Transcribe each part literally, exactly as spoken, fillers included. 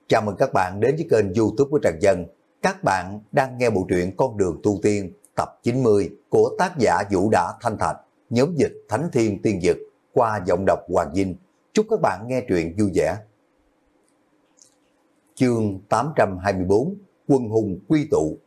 Chào mừng các bạn đến với kênh YouTube của Trần Dân. Các bạn đang nghe bộ truyện Con đường tu tiên tập chín mươi của tác giả Vũ Đã Thanh Thạch, nhóm dịch Thánh Thiên Tiên Dực qua giọng đọc Hoàng Vinh. Chúc các bạn nghe truyện vui vẻ. Chương tám trăm hai mươi bốn, Quân hùng quy tụ.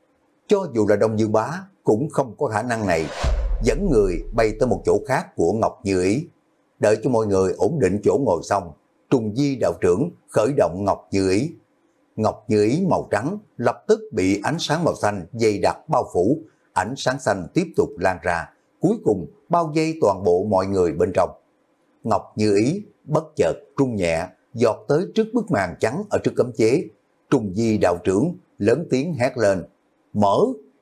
Cho dù là Đông Dương Bá cũng không có khả năng này, dẫn người bay tới một chỗ khác của Ngọc Như Ý. Đợi cho mọi người ổn định chỗ ngồi xong, Trùng Di đạo trưởng khởi động Ngọc Như Ý. Ngọc Như Ý màu trắng lập tức bị ánh sáng màu xanh dày đặc bao phủ, ánh sáng xanh tiếp tục lan ra, cuối cùng bao vây toàn bộ mọi người bên trong. Ngọc Như Ý bất chợt rung nhẹ, giọt tới trước bức màn trắng ở trước cấm chế. Trùng Di đạo trưởng lớn tiếng hét lên, mở!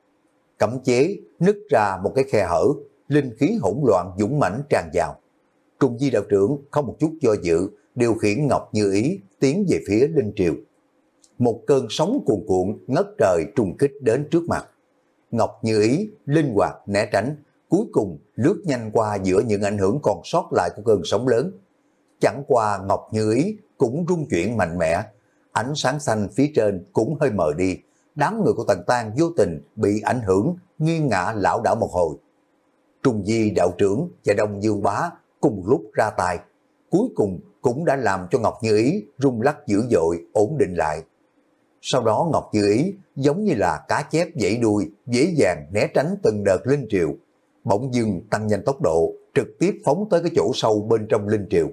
Cấm chế nứt ra một cái khe hở, linh khí hỗn loạn dũng mãnh tràn vào. Trùng Di đạo trưởng không một chút do dự, điều khiển Ngọc Như Ý tiến về phía linh triều. Một cơn sóng cuồn cuộn ngất trời trùng kích đến trước mặt. Ngọc Như Ý linh hoạt né tránh, cuối cùng lướt nhanh qua giữa những ảnh hưởng còn sót lại của cơn sóng lớn. Chẳng qua Ngọc Như Ý cũng rung chuyển mạnh mẽ, ánh sáng xanh phía trên cũng hơi mờ đi. Đám người của Tần Tang vô tình bị ảnh hưởng, nghiêng ngã lảo đảo một hồi. Trùng Di đạo trưởng và Đông Dương Bá cùng một lúc ra tay, cuối cùng cũng đã làm cho Ngọc Như Ý rung lắc dữ dội, ổn định lại. Sau đó Ngọc Như Ý giống như là cá chép vẫy đuôi, dễ dàng né tránh từng đợt linh triều, bỗng dưng tăng nhanh tốc độ, trực tiếp phóng tới cái chỗ sâu bên trong linh triều.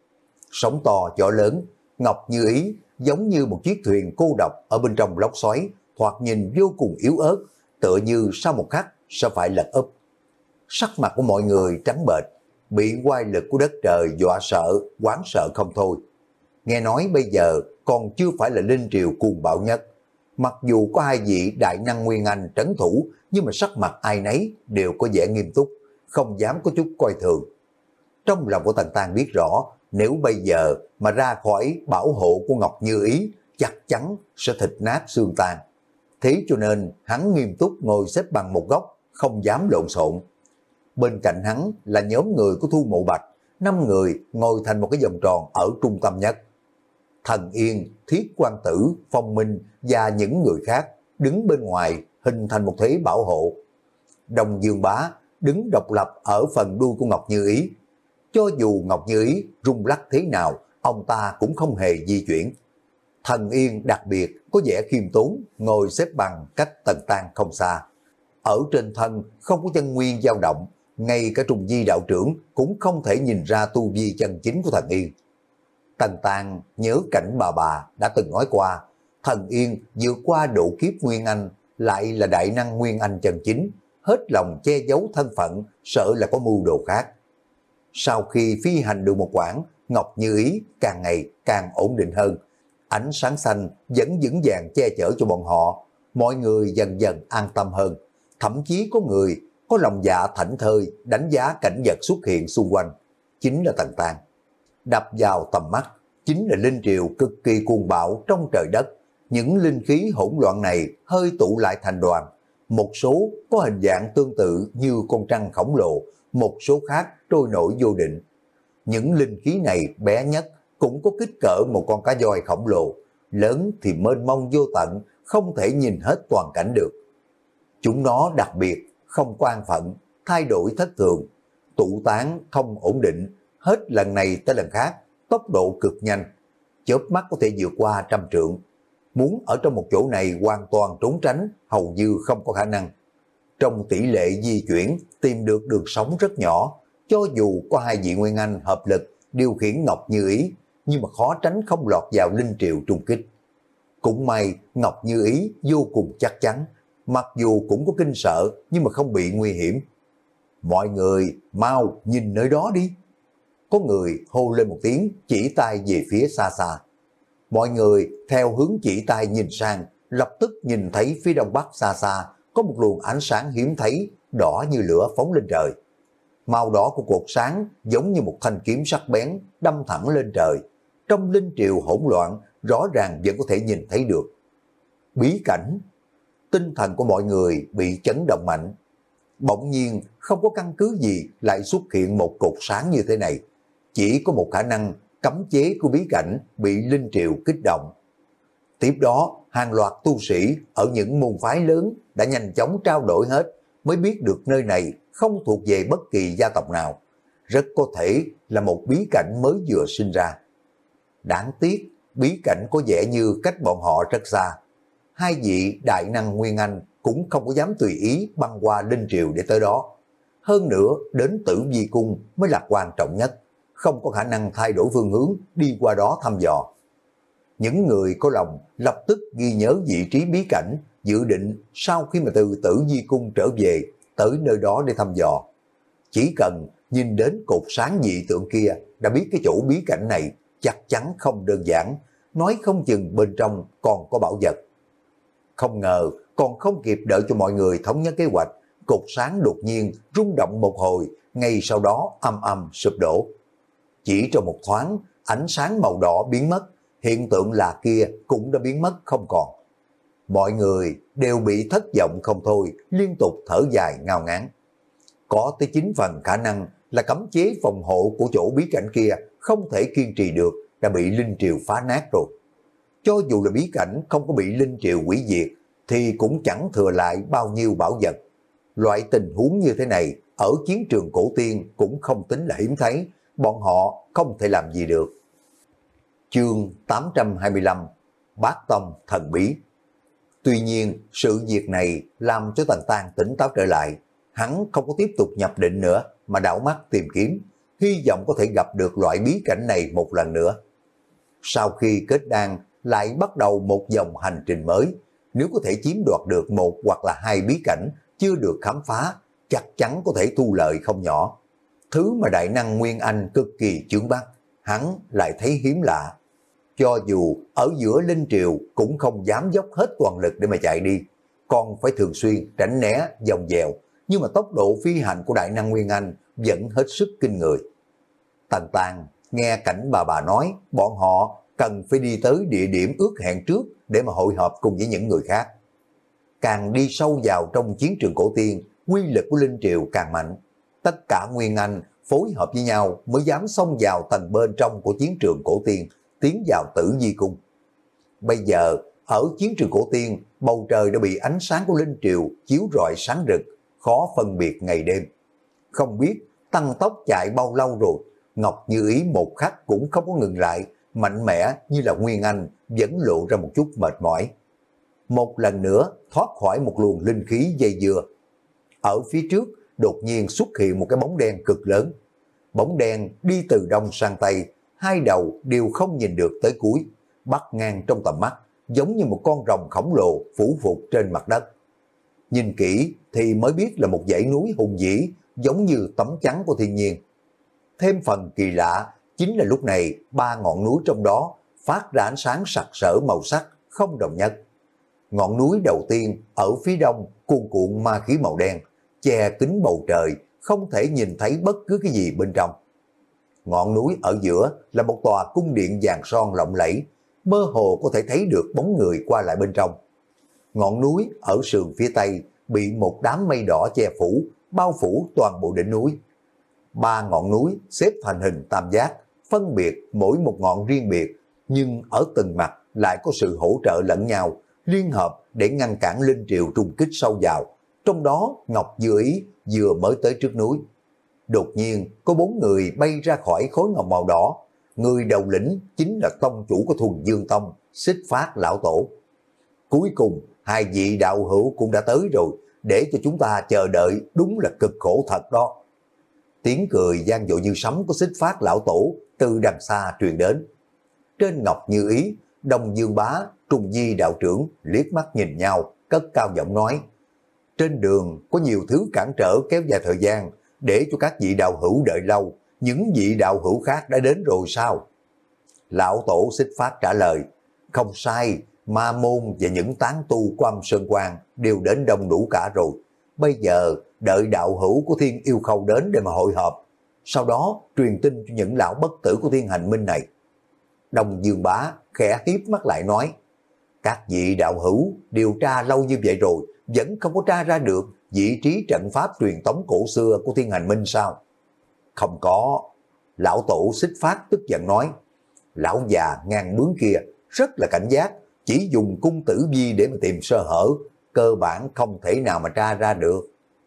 Sóng to gió lớn, Ngọc Như Ý giống như một chiếc thuyền cô độc ở bên trong lốc xoáy, thoạt nhìn vô cùng yếu ớt, tựa như sau một khắc sẽ phải lật úp. Sắc mặt của mọi người trắng bệch, bị oai lực của đất trời dọa sợ, hoảng sợ không thôi. Nghe nói bây giờ còn chưa phải là linh triều cuồng bạo nhất. Mặc dù có hai vị đại năng Nguyên Anh trấn thủ, nhưng mà sắc mặt ai nấy đều có vẻ nghiêm túc, không dám có chút coi thường. Trong lòng của Tần Tang biết rõ, nếu bây giờ mà ra khỏi bảo hộ của Ngọc Như Ý, chắc chắn sẽ thịt nát xương tan. Thế cho nên hắn nghiêm túc ngồi xếp bằng một góc, không dám lộn xộn. Bên cạnh hắn là nhóm người của Thu Mộ Bạch, năm người ngồi thành một cái vòng tròn ở trung tâm nhất. Thần Yên, Thiết Quan Tử, Phong Minh và những người khác đứng bên ngoài hình thành một thế bảo hộ. Đông Dương Bá đứng độc lập ở phần đuôi của Ngọc Như Ý. Cho dù Ngọc Như Ý rung lắc thế nào, ông ta cũng không hề di chuyển. Thần Yên đặc biệt có vẻ khiêm tốn, ngồi xếp bằng cách Tần Tang không xa. Ở trên thân không có chân nguyên dao động, ngay cả Trùng Di đạo trưởng cũng không thể nhìn ra tu vi chân chính của Thần Yên. Tần Tang nhớ cảnh bà bà đã từng nói qua, Thần Yên vượt qua độ kiếp Nguyên Anh, lại là đại năng Nguyên Anh chân chính, hết lòng che giấu thân phận, sợ là có mưu đồ khác. Sau khi phi hành được một quãng, Ngọc Như Ý càng ngày càng ổn định hơn. Ánh sáng xanh vẫn vững vàng che chở cho bọn họ, mọi người dần dần an tâm hơn. Thậm chí có người có lòng dạ thảnh thơi đánh giá cảnh vật xuất hiện xung quanh, chính là Tần Tang. Đập vào tầm mắt chính là linh triều cực kỳ cuồng bạo trong trời đất. Những linh khí hỗn loạn này hơi tụ lại thành đoàn, một số có hình dạng tương tự như con trăng khổng lồ, một số khác trôi nổi vô định. Những linh khí này bé nhất cũng có kích cỡ một con cá voi khổng lồ, lớn thì mênh mông vô tận, không thể nhìn hết toàn cảnh được. Chúng nó đặc biệt không có an phận, thay đổi thất thường, tụ tán không ổn định, hết lần này tới lần khác, tốc độ cực nhanh, chớp mắt có thể vượt qua trăm trượng. Muốn ở trong một chỗ này hoàn toàn trốn tránh hầu như không có khả năng. Trong tỷ lệ di chuyển tìm được đường sống rất nhỏ, cho dù có hai vị Nguyên Anh hợp lực điều khiển Ngọc Như Ý, nhưng mà khó tránh không lọt vào linh triều trùng kích. Cũng may Ngọc Như Ý vô cùng chắc chắn, mặc dù cũng có kinh sợ nhưng mà không bị nguy hiểm. Mọi người mau nhìn nơi đó đi. Có người hô lên một tiếng, chỉ tay về phía xa xa. Mọi người theo hướng chỉ tay nhìn sang, lập tức nhìn thấy phía đông bắc xa xa có một luồng ánh sáng hiếm thấy, đỏ như lửa phóng lên trời. Màu đỏ của cột sáng giống như một thanh kiếm sắc bén đâm thẳng lên trời. Trong linh triều hỗn loạn, rõ ràng vẫn có thể nhìn thấy được. Bí cảnh. Tinh thần của mọi người bị chấn động mạnh. Bỗng nhiên không có căn cứ gì lại xuất hiện một cột sáng như thế này. Chỉ có một khả năng cấm chế của bí cảnh bị linh triều kích động. Tiếp đó, hàng loạt tu sĩ ở những môn phái lớn đã nhanh chóng trao đổi hết, mới biết được nơi này không thuộc về bất kỳ gia tộc nào. Rất có thể là một bí cảnh mới vừa sinh ra. Đáng tiếc, bí cảnh có vẻ như cách bọn họ rất xa. Hai vị đại năng Nguyên Anh cũng không có dám tùy ý băng qua Linh Triều để tới đó. Hơn nữa, đến Tử Vi Cung mới là quan trọng nhất, không có khả năng thay đổi phương hướng đi qua đó thăm dò. Những người có lòng lập tức ghi nhớ vị trí bí cảnh, dự định sau khi mà từ Tử Vi Cung trở về, tới nơi đó để thăm dò. Chỉ cần nhìn đến cột sáng dị tượng kia đã biết cái chỗ bí cảnh này chắc chắn không đơn giản, nói không chừng bên trong còn có bảo vật. Không ngờ còn không kịp đợi cho mọi người thống nhất kế hoạch, cột sáng đột nhiên rung động một hồi, ngay sau đó âm âm sụp đổ. Chỉ trong một thoáng, ánh sáng màu đỏ biến mất, hiện tượng lạ kia cũng đã biến mất không còn. Mọi người đều bị thất vọng không thôi, liên tục thở dài ngao ngán. Có tới chín phần khả năng là cấm chế phòng hộ của chỗ bí cảnh kia không thể kiên trì được, đã bị Linh Triều phá nát rồi. Cho dù là bí cảnh không có bị Linh Triều hủy diệt, thì cũng chẳng thừa lại bao nhiêu bảo vật. Loại tình huống như thế này, ở chiến trường cổ tiên cũng không tính là hiếm thấy, bọn họ không thể làm gì được. Chương tám trăm hai mươi lăm, Bát Tông Thần Bí. Tuy nhiên, sự việc này làm cho Tần Tang tỉnh táo trở lại. Hắn không có tiếp tục nhập định nữa, mà đảo mắt tìm kiếm, hy vọng có thể gặp được loại bí cảnh này một lần nữa. Sau khi kết đan, lại bắt đầu một dòng hành trình mới. Nếu có thể chiếm đoạt được một hoặc là hai bí cảnh chưa được khám phá, chắc chắn có thể thu lợi không nhỏ. Thứ mà đại năng Nguyên Anh cực kỳ chướng mắt, hắn lại thấy hiếm lạ. Cho dù ở giữa Linh Triều cũng không dám dốc hết toàn lực để mà chạy đi, còn phải thường xuyên tránh né dòng dèo, nhưng mà tốc độ phi hành của đại năng Nguyên Anh vẫn hết sức kinh người. Tần Tang nghe cảnh bà bà nói bọn họ cần phải đi tới địa điểm ước hẹn trước để mà hội họp cùng với những người khác. Càng đi sâu vào trong chiến trường cổ tiên, quy lực của Linh Triều càng mạnh. Tất cả Nguyên Anh phối hợp với nhau mới dám xông vào tầng bên trong của chiến trường cổ tiên, tiến vào Tử Vi Cung. Bây giờ, ở chiến trường cổ tiên, bầu trời đã bị ánh sáng của Linh Triều chiếu rọi sáng rực, khó phân biệt ngày đêm. Không biết tăng tốc chạy bao lâu rồi, Ngọc Như Ý một khắc cũng không có ngừng lại, mạnh mẽ như là Nguyên Anh, vẫn lộ ra một chút mệt mỏi. Một lần nữa thoát khỏi một luồng linh khí dây dưa. Ở phía trước đột nhiên xuất hiện một cái bóng đen cực lớn. Bóng đen đi từ đông sang tây, hai đầu đều không nhìn được tới cuối, bắt ngang trong tầm mắt, giống như một con rồng khổng lồ phủ phục trên mặt đất. Nhìn kỹ thì mới biết là một dãy núi hùng vĩ, giống như tấm chắn của thiên nhiên. Thêm phần kỳ lạ chính là lúc này ba ngọn núi trong đó phát ra ánh sáng sặc sỡ màu sắc không đồng nhất. Ngọn núi đầu tiên ở phía đông cuồn cuộn ma khí màu đen, che kín bầu trời, không thể nhìn thấy bất cứ cái gì bên trong. Ngọn núi ở giữa là một tòa cung điện vàng son lộng lẫy, mơ hồ có thể thấy được bóng người qua lại bên trong. Ngọn núi ở sườn phía tây bị một đám mây đỏ che phủ, bao phủ toàn bộ đỉnh núi. Ba ngọn núi xếp thành hình tam giác, phân biệt mỗi một ngọn riêng biệt, nhưng ở từng mặt lại có sự hỗ trợ lẫn nhau, liên hợp để ngăn cản Linh Triều trùng kích sâu vào. Trong đó Ngọc Như Ý vừa mới tới trước núi. Đột nhiên có bốn người bay ra khỏi khối ngọc màu đỏ. Người đầu lĩnh chính là tông chủ của Thuần Dương Tông, Xích Phát lão tổ. Cuối cùng hai vị đạo hữu cũng đã tới rồi, để cho chúng ta chờ đợi đúng là cực khổ thật đó. Tiếng cười vang dội như sấm của Xích Phát lão tổ từ đằng xa truyền đến. Trên Ngọc Như Ý, Đông Dương Bá, Trung Di đạo trưởng liếc mắt nhìn nhau, cất cao giọng nói: trên đường có nhiều thứ cản trở kéo dài thời gian, để cho các vị đạo hữu đợi lâu, những vị đạo hữu khác đã đến rồi sao? Lão tổ Xích Phát trả lời: không sai, ma môn và những tán tu của Âm Sơn Quan đều đến đông đủ cả rồi. Bây giờ đợi đạo hữu của Thiên Yêu Khâu đến để mà hội họp, sau đó truyền tin cho những lão bất tử của Thiên Hành Minh này. Đông Dương Bá khẽ hiếp mắt lại nói: các vị đạo hữu điều tra lâu như vậy rồi, vẫn không có tra ra được vị trí trận pháp truyền tống cổ xưa của Thiên Hành Minh sao? Không có. Lão tổ Xích Phát tức giận nói: lão già ngang bướng kia rất là cảnh giác, chỉ dùng cung tử vi để mà tìm sơ hở, cơ bản không thể nào mà tra ra được.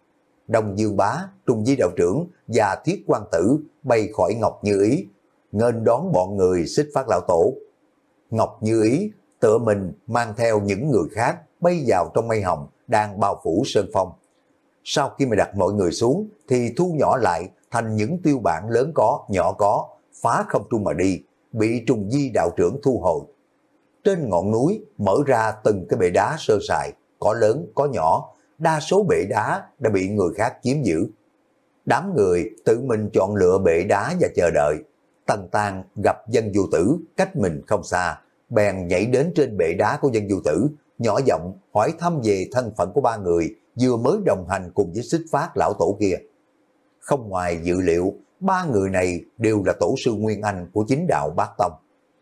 Đông Dương Bá, Trung Di đạo trưởng và Thiết Quan Tử bay khỏi Ngọc Như Ý, nghênh đón bọn người Xích Phát lão tổ. Ngọc Như Ý tựa mình mang theo những người khác bay vào trong mây hồng đang bao phủ sơn phong. Sau khi mà đặt mọi người xuống thì thu nhỏ lại thành những tiêu bản lớn có, nhỏ có, phá không trung mà đi, bị Trùng Di đạo trưởng thu hồi. Trên ngọn núi mở ra từng cái bệ đá sơ sài, có lớn, có nhỏ, đa số bệ đá đã bị người khác chiếm giữ. Đám người tự mình chọn lựa bệ đá và chờ đợi. Tần Tang gặp Dân Du Tử cách mình không xa, bèn nhảy đến trên bệ đá của Dân Du Tử, nhỏ giọng hỏi thăm về thân phận của ba người vừa mới đồng hành cùng với Xích Phát lão tổ kia. Không ngoài dự liệu, ba người này đều là tổ sư Nguyên Anh của chính đạo Bát Tông.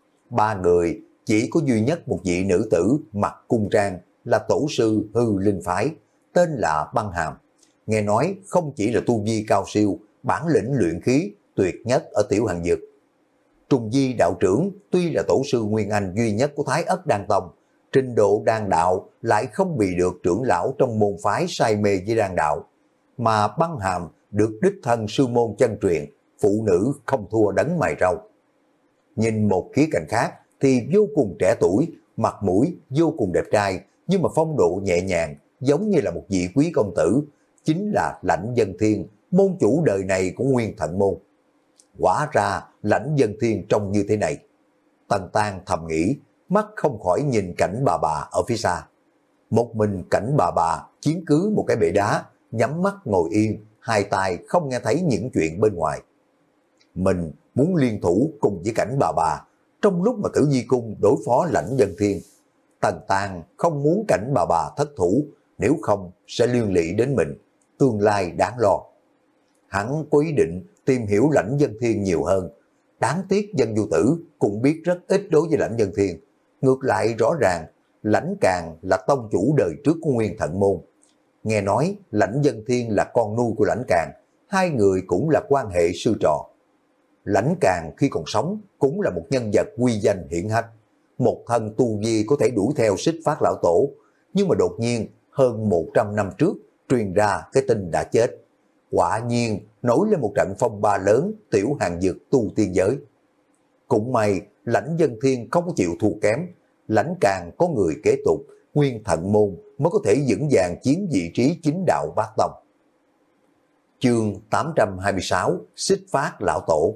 Ba người chỉ có duy nhất một vị nữ tử mặc cung trang là tổ sư Hư Linh Phái, tên là Băng Hàm. Nghe nói không chỉ là tu vi cao siêu, bản lĩnh luyện khí tuyệt nhất ở Tiểu Hàn Dực. Trùng Di đạo trưởng tuy là tổ sư Nguyên Anh duy nhất của Thái Ất Đan Tông, trình độ đan đạo lại không bị được trưởng lão trong môn phái say mê với đan đạo, mà Băng Hàm được đích thân sư môn chân truyền, phụ nữ không thua đấng mày râu. Nhìn một khía cạnh khác thì vô cùng trẻ tuổi, mặt mũi vô cùng đẹp trai, nhưng mà phong độ nhẹ nhàng, giống như là một vị quý công tử, chính là Lãnh Dân Thiên, môn chủ đời này của Nguyên Thận Môn. Quả ra Lãnh Dân Thiên trông như thế này. Tần Tang thầm nghĩ, mắt không khỏi nhìn cảnh bà bà ở phía xa. Một mình cảnh bà bà chiếm cứ một cái bệ đá, nhắm mắt ngồi yên, hai tay không nghe thấy những chuyện bên ngoài. Mình muốn liên thủ cùng với cảnh bà bà trong lúc mà Tử Di Cung đối phó Lãnh Dân Thiên. Tần Tang không muốn cảnh bà bà thất thủ, nếu không sẽ liên lụy đến mình, tương lai đáng lo. Hắn có ý định tìm hiểu Lãnh Dân Thiên nhiều hơn. Đáng tiếc Dân Du Tử cũng biết rất ít đối với Lãnh Dân Thiên. Ngược lại rõ ràng, Lãnh Càng là tông chủ đời trước của Nguyên Thận Môn. Nghe nói Lãnh Dân Thiên là con nuôi của Lãnh Càng, hai người cũng là quan hệ sư trò. Lãnh Càng khi còn sống cũng là một nhân vật uy danh hiển hách, một thân tu vi có thể đuổi theo Xích Phát lão tổ, nhưng mà đột nhiên hơn một trăm năm trước truyền ra cái tin đã chết. Quả nhiên nổi lên một trận phong ba lớn Tiểu Hàn Dực tu tiên giới. Cũng may Lãnh Dân Thiên không có chịu thua kém, Lãnh Càng có người kế tục, Nguyên Thận Môn mới có thể vững vàng chiếm vị trí chính đạo Bát Tông. Chương tám trăm hai mươi sáu, Xích Phát lão tổ.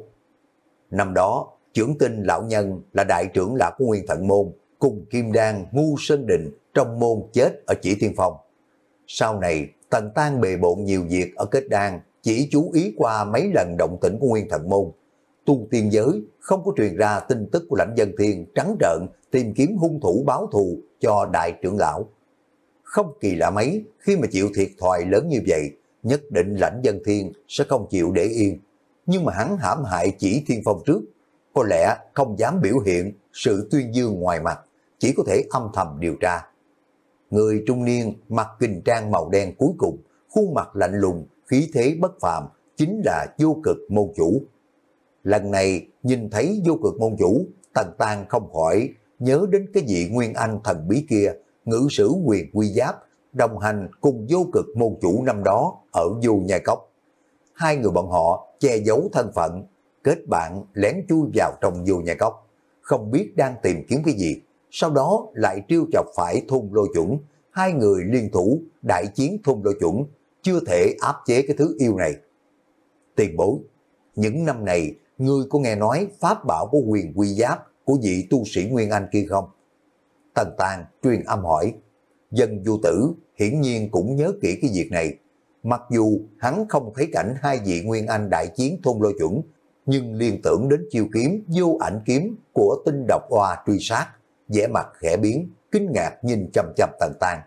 Năm đó, Trưởng Tinh lão nhân là đại trưởng lão của Nguyên Thận Môn, cùng Kim Đan, Ngu Sơn Định trong môn chết ở Chỉ Thiên Phong. Sau này, Tần Tang bề bộn nhiều việc ở Kết Đan, chỉ chú ý qua mấy lần động tĩnh của Nguyên Thận Môn. Tu tiên giới không có truyền ra tin tức của Lãnh Dân Thiên trắng trợn tìm kiếm hung thủ báo thù cho đại trưởng lão. Không kỳ lạ mấy, khi mà chịu thiệt thòi lớn như vậy, nhất định Lãnh Dân Thiên sẽ không chịu để yên. Nhưng mà hắn hãm hại Chỉ Thiên Phong trước, có lẽ không dám biểu hiện sự tuyên dương ngoài mặt, chỉ có thể âm thầm điều tra. Người trung niên mặc kình trang màu đen cuối cùng, khuôn mặt lạnh lùng, khí thế bất phàm, chính là Vô Cực môn chủ. Lần này nhìn thấy Vô Cực môn chủ, Tần Tang không khỏi nhớ đến cái vị Nguyên Anh thần bí kia, ngự sử quyền quy giáp, đồng hành cùng Vô Cực môn chủ năm đó ở Vô Nhai Cốc. Hai người bọn họ che giấu thân phận, kết bạn lén chui vào trong Vô Nhai Cốc, không biết đang tìm kiếm cái gì. Sau đó lại trêu chọc phải Thôn Lôi Chuẩn, hai người liên thủ đại chiến Thôn Lôi Chuẩn, chưa thể áp chế cái thứ yêu này. Tiền bối, những năm này ngươi có nghe nói pháp bảo của quyền quy giáp của vị tu sĩ Nguyên Anh kia không? Tần Tang truyền âm hỏi. Dân Du Tử hiển nhiên cũng nhớ kỹ cái việc này. Mặc dù hắn không thấy cảnh hai vị Nguyên Anh đại chiến Thôn Lôi Chuẩn, nhưng liên tưởng đến chiêu kiếm Vô Ảnh kiếm của Tinh Độc Oa truy sát, vẻ mặt khẽ biến, kinh ngạc nhìn chằm chằm Tần Tang.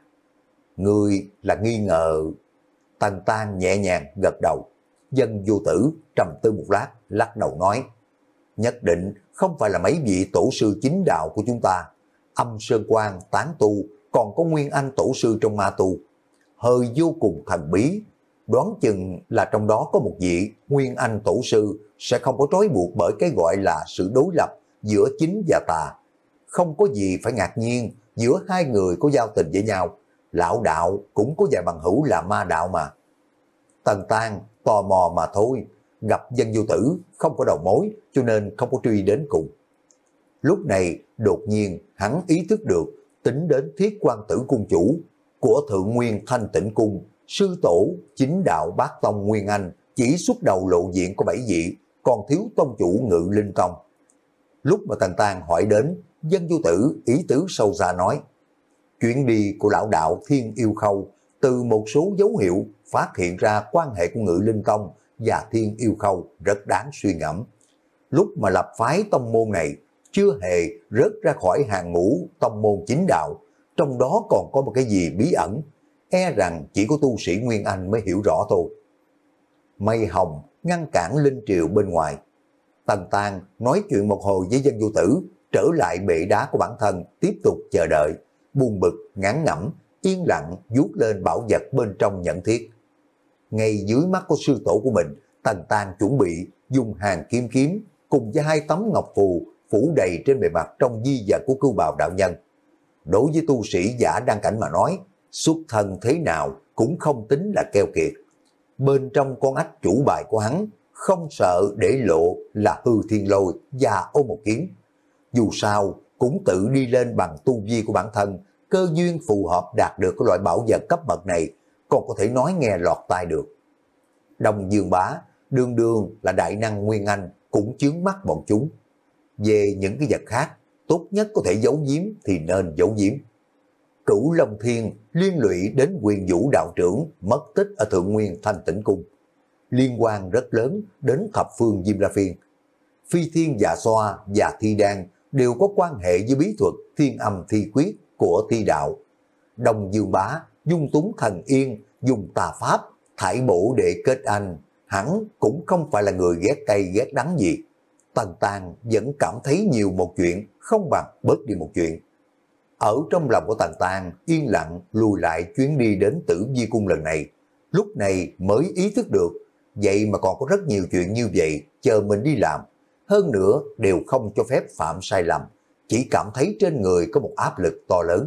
Ngươi là nghi ngờ? Tần Tang nhẹ nhàng gật đầu. Dân Du Tử trầm tư một lát, lắc đầu nói, nhất định không phải là mấy vị tổ sư chính đạo của chúng ta. Âm Sơn Quan tán tu, còn có Nguyên Anh tổ sư trong ma tu, hơi vô cùng thần bí. Đoán chừng là trong đó có một vị Nguyên Anh tổ sư sẽ không có trói buộc bởi cái gọi là sự đối lập giữa chính và tà. Không có gì phải ngạc nhiên giữa hai người có giao tình với nhau, lão đạo cũng có vài bằng hữu là ma đạo mà. Tần Tang tò mò mà thôi, gặp Dân Vô Tử không có đầu mối cho nên không có truy đến cùng. Lúc này đột nhiên hắn ý thức được, tính đến Thiết Quan Tử cung chủ của Thượng Nguyên Thanh Tịnh Cung, sư tổ chính đạo Bát Tông Nguyên Anh chỉ xuất đầu lộ diện có bảy vị, còn thiếu tông chủ Ngự Linh Tông. Lúc mà Tần Tang hỏi đến, Dân Vô Tử ý tứ sâu xa nói, chuyện đi của lão đạo Thiên Yêu Khâu từ một số dấu hiệu phát hiện ra quan hệ của Ngự Linh Tông và Thiên Yêu Khâu rất đáng suy ngẫm. Lúc mà lập phái tông môn này chưa hề rớt ra khỏi hàng ngũ tông môn chính đạo, trong đó còn có một cái gì bí ẩn, e rằng chỉ có tu sĩ Nguyên Anh mới hiểu rõ thôi. Mây hồng ngăn cản linh triều bên ngoài. Tần Tang nói chuyện một hồi với Dân Vô Tử, trở lại bệ đá của bản thân, tiếp tục chờ đợi, buồn bực, ngán ngẩm, yên lặng vuốt lên bảo vật bên trong nhận thiết. Ngay dưới mắt của sư tổ của mình, Tần Tang chuẩn bị dùng hàng kiếm kiếm cùng với hai tấm ngọc phù phủ đầy trên bề mặt trong di vật của Cưu Bào đạo nhân. Đối với tu sĩ giả đăng cảnh mà nói, xuất thân thế nào cũng không tính là keo kiệt. Bên trong con ách chủ bài của hắn, không sợ để lộ là hư thiên lôi và ô một kiếm. Dù sao, cũng tự đi lên bằng tu vi của bản thân, cơ duyên phù hợp đạt được cái loại bảo vật cấp bậc này, còn có thể nói nghe lọt tai được. Đông Dương Bá, đương đương là đại năng Nguyên Anh, cũng chướng mắt bọn chúng. Về những cái vật khác, tốt nhất có thể giấu giếm thì nên giấu giếm. Cửu Long Thiên liên lụy đến Quyền Vũ đạo trưởng mất tích ở Thượng Nguyên Thanh Tịnh Cung, liên quan rất lớn đến thập phương Diêm La Phiên. Phi Thiên Dạ Xoa và Thi Đan đều có quan hệ với bí thuật Thiên Âm Thi Quyết của Thi đạo. Đông Dương Bá dung túng thần yên, dùng tà pháp thải bổ để kết anh, hắn cũng không phải là người ghét cay ghét đắng gì. Tần Tang vẫn cảm thấy nhiều một chuyện không bằng bớt đi một chuyện. Ở trong lòng của Tần Tang yên lặng lùi lại chuyến đi đến Tử Vi Cung lần này, lúc này mới ý thức được, vậy mà còn có rất nhiều chuyện như vậy chờ mình đi làm, hơn nữa đều không cho phép phạm sai lầm, chỉ cảm thấy trên người có một áp lực to lớn.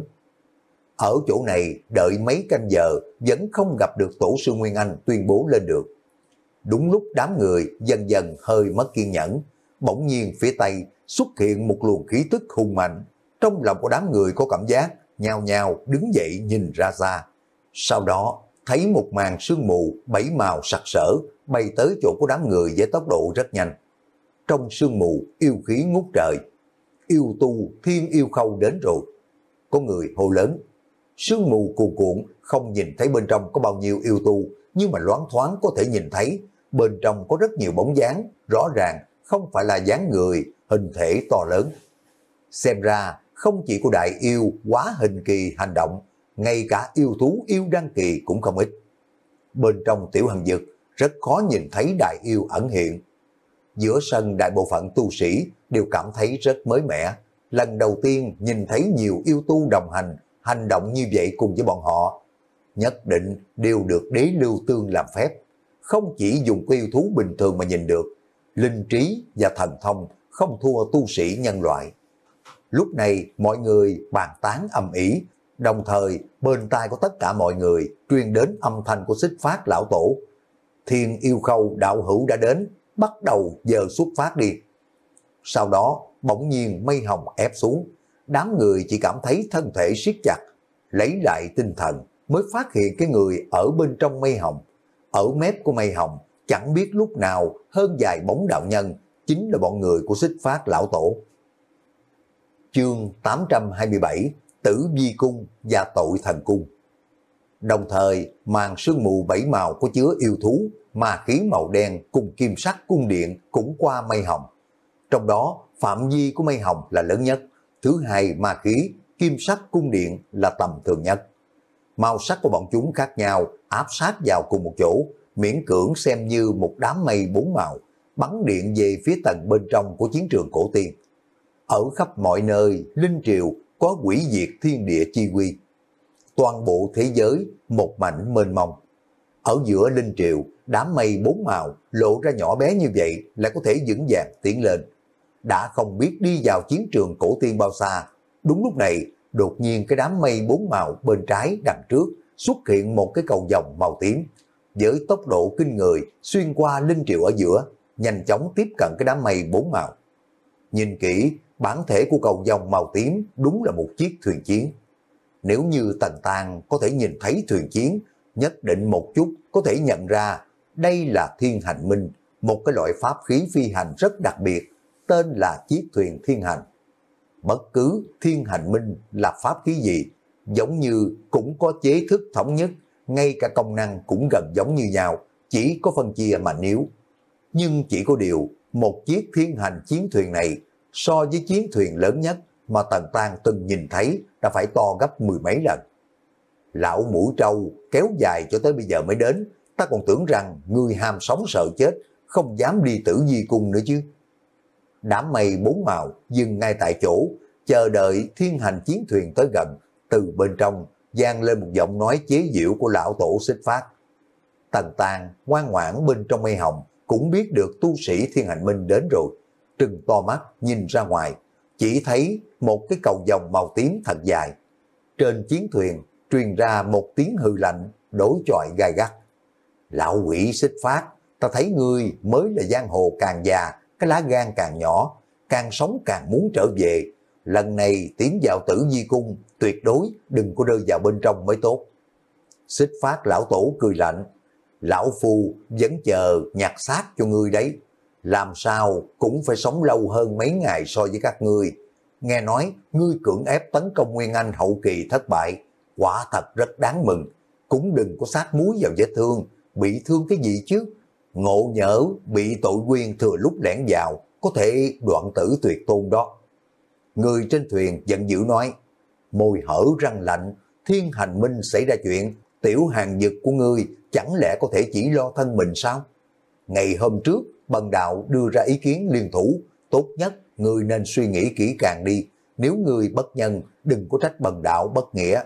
Ở chỗ này đợi mấy canh giờ vẫn không gặp được tổ sư Nguyên Anh tuyên bố lên được. Đúng lúc đám người dần dần hơi mất kiên nhẫn, bỗng nhiên phía tây xuất hiện một luồng khí tức hùng mạnh. Trong lòng của đám người có cảm giác nhao nhao đứng dậy nhìn ra xa. Sau đó thấy một màn sương mù bảy màu sặc sỡ bay tới chỗ của đám người với tốc độ rất nhanh. Trong sương mù yêu khí ngút trời, yêu tu Thiên Yêu Khâu đến rồi. Có người hô lớn, sương mù cuồn cuộn, không nhìn thấy bên trong có bao nhiêu yêu tu, nhưng mà loáng thoáng có thể nhìn thấy bên trong có rất nhiều bóng dáng, rõ ràng không phải là dáng người, hình thể to lớn. Xem ra không chỉ có đại yêu quá hình kỳ hành động, ngay cả yêu thú yêu đăng kỳ cũng không ít. Bên trong tiểu hằng dực rất khó nhìn thấy đại yêu ẩn hiện. Giữa sân đại bộ phận tu sĩ đều cảm thấy rất mới mẻ, lần đầu tiên nhìn thấy nhiều yêu tu đồng hành, hành động như vậy cùng với bọn họ. Nhất định đều được Đế Lưu Tương làm phép, không chỉ dùng yêu thú bình thường mà nhìn được, linh trí và thần thông không thua tu sĩ nhân loại. Lúc này mọi người bàn tán ầm ĩ, đồng thời bên tai của tất cả mọi người truyền đến âm thanh của Xích Phát lão tổ. Thiên Yêu Khâu đạo hữu đã đến, bắt đầu giờ xuất phát đi. Sau đó bỗng nhiên mây hồng ép xuống, đám người chỉ cảm thấy thân thể siết chặt, lấy lại tinh thần mới phát hiện cái người ở bên trong mây hồng. Ở mép của mây hồng chẳng biết lúc nào hơn vài bóng đạo nhân, chính là bọn người của Xích Phát lão tổ. Chương tám trăm hai mươi bảy, Tử Vi Cung và Tội Thần Cung. Đồng thời màn sương mù bảy màu có chứa yêu thú, ma khí màu đen cùng kim sắc cung điện cũng qua mây hồng. Trong đó phạm vi của mây hồng là lớn nhất, thứ hai ma khí kim sắc cung điện là tầm thường nhất. Màu sắc của bọn chúng khác nhau, áp sát vào cùng một chỗ, miễn cưỡng xem như một đám mây bốn màu, bắn điện về phía tầng bên trong của chiến trường cổ tiên. Ở khắp mọi nơi, linh triều có hủy diệt thiên địa chi quy. Toàn bộ thế giới một mảnh mênh mông. Ở giữa linh triều, đám mây bốn màu lộ ra nhỏ bé như vậy lại có thể vững vàng tiến lên. Đã không biết đi vào chiến trường cổ tiên bao xa, đúng lúc này đột nhiên cái đám mây bốn màu bên trái đằng trước xuất hiện một cái cầu vồng màu tím, với tốc độ kinh người xuyên qua linh triệu ở giữa, nhanh chóng tiếp cận cái đám mây bốn màu. Nhìn kỹ, bản thể của cầu vồng màu tím đúng là một chiếc thuyền chiến. Nếu như Tần Tang có thể nhìn thấy thuyền chiến, nhất định một chút có thể nhận ra đây là Thiên Hành Minh, một cái loại pháp khí phi hành rất đặc biệt, tên là chiếc thuyền Thiên Hành. Bất cứ Thiên Hành Minh là pháp khí gì, giống như cũng có chế thức thống nhất, ngay cả công năng cũng gần giống như nhau, chỉ có phân chia mạnh yếu. Nhưng chỉ có điều, một chiếc Thiên Hành chiến thuyền này so với chiến thuyền lớn nhất mà Tần Tang từng nhìn thấy đã phải to gấp mười mấy lần. Lão mũi trâu kéo dài cho tới bây giờ mới đến, ta còn tưởng rằng ngươi ham sống sợ chết, không dám đi Tử Di Cung nữa chứ. Đám mây bốn màu dừng ngay tại chỗ, chờ đợi Thiên Hành chiến thuyền tới gần. Từ bên trong vang lên một giọng nói chế giễu của lão tổ Xích Phát. Tần Tang ngoan ngoãn bên trong mây hồng cũng biết được tu sĩ Thiên Hành Minh đến rồi, trừng to mắt nhìn ra ngoài, chỉ thấy một cái cầu vồng màu tím thật dài. Trên chiến thuyền truyền ra một tiếng hư lạnh, đối chọi gai gắt. Lão quỷ Xích Phát, ta thấy ngươi mới là giang hồ càng già, cái lá gan càng nhỏ, càng sống càng muốn trở về. Lần này tiến vào Tử Di Cung, tuyệt đối đừng có rơi vào bên trong mới tốt. Xích Phát lão tổ cười lạnh, lão phu vẫn chờ nhặt xác cho ngươi đấy. Làm sao cũng phải sống lâu hơn mấy ngày so với các ngươi. Nghe nói ngươi cưỡng ép tấn công Nguyên Anh hậu kỳ thất bại, quả thật rất đáng mừng. Cũng đừng có sát muối vào vết thương, bị thương cái gì chứ. Ngộ nhỡ bị tội nguyên thừa lúc lẻn vào, có thể đoạn tử tuyệt tôn đó. Người trên thuyền giận dữ nói, môi hở răng lạnh, Thiên Hành Minh xảy ra chuyện, tiểu hàng dực của ngươi chẳng lẽ có thể chỉ lo thân mình sao? Ngày hôm trước, Bần Đạo đưa ra ý kiến liên thủ, tốt nhất ngươi nên suy nghĩ kỹ càng đi, nếu ngươi bất nhân, đừng có trách Bần Đạo bất nghĩa.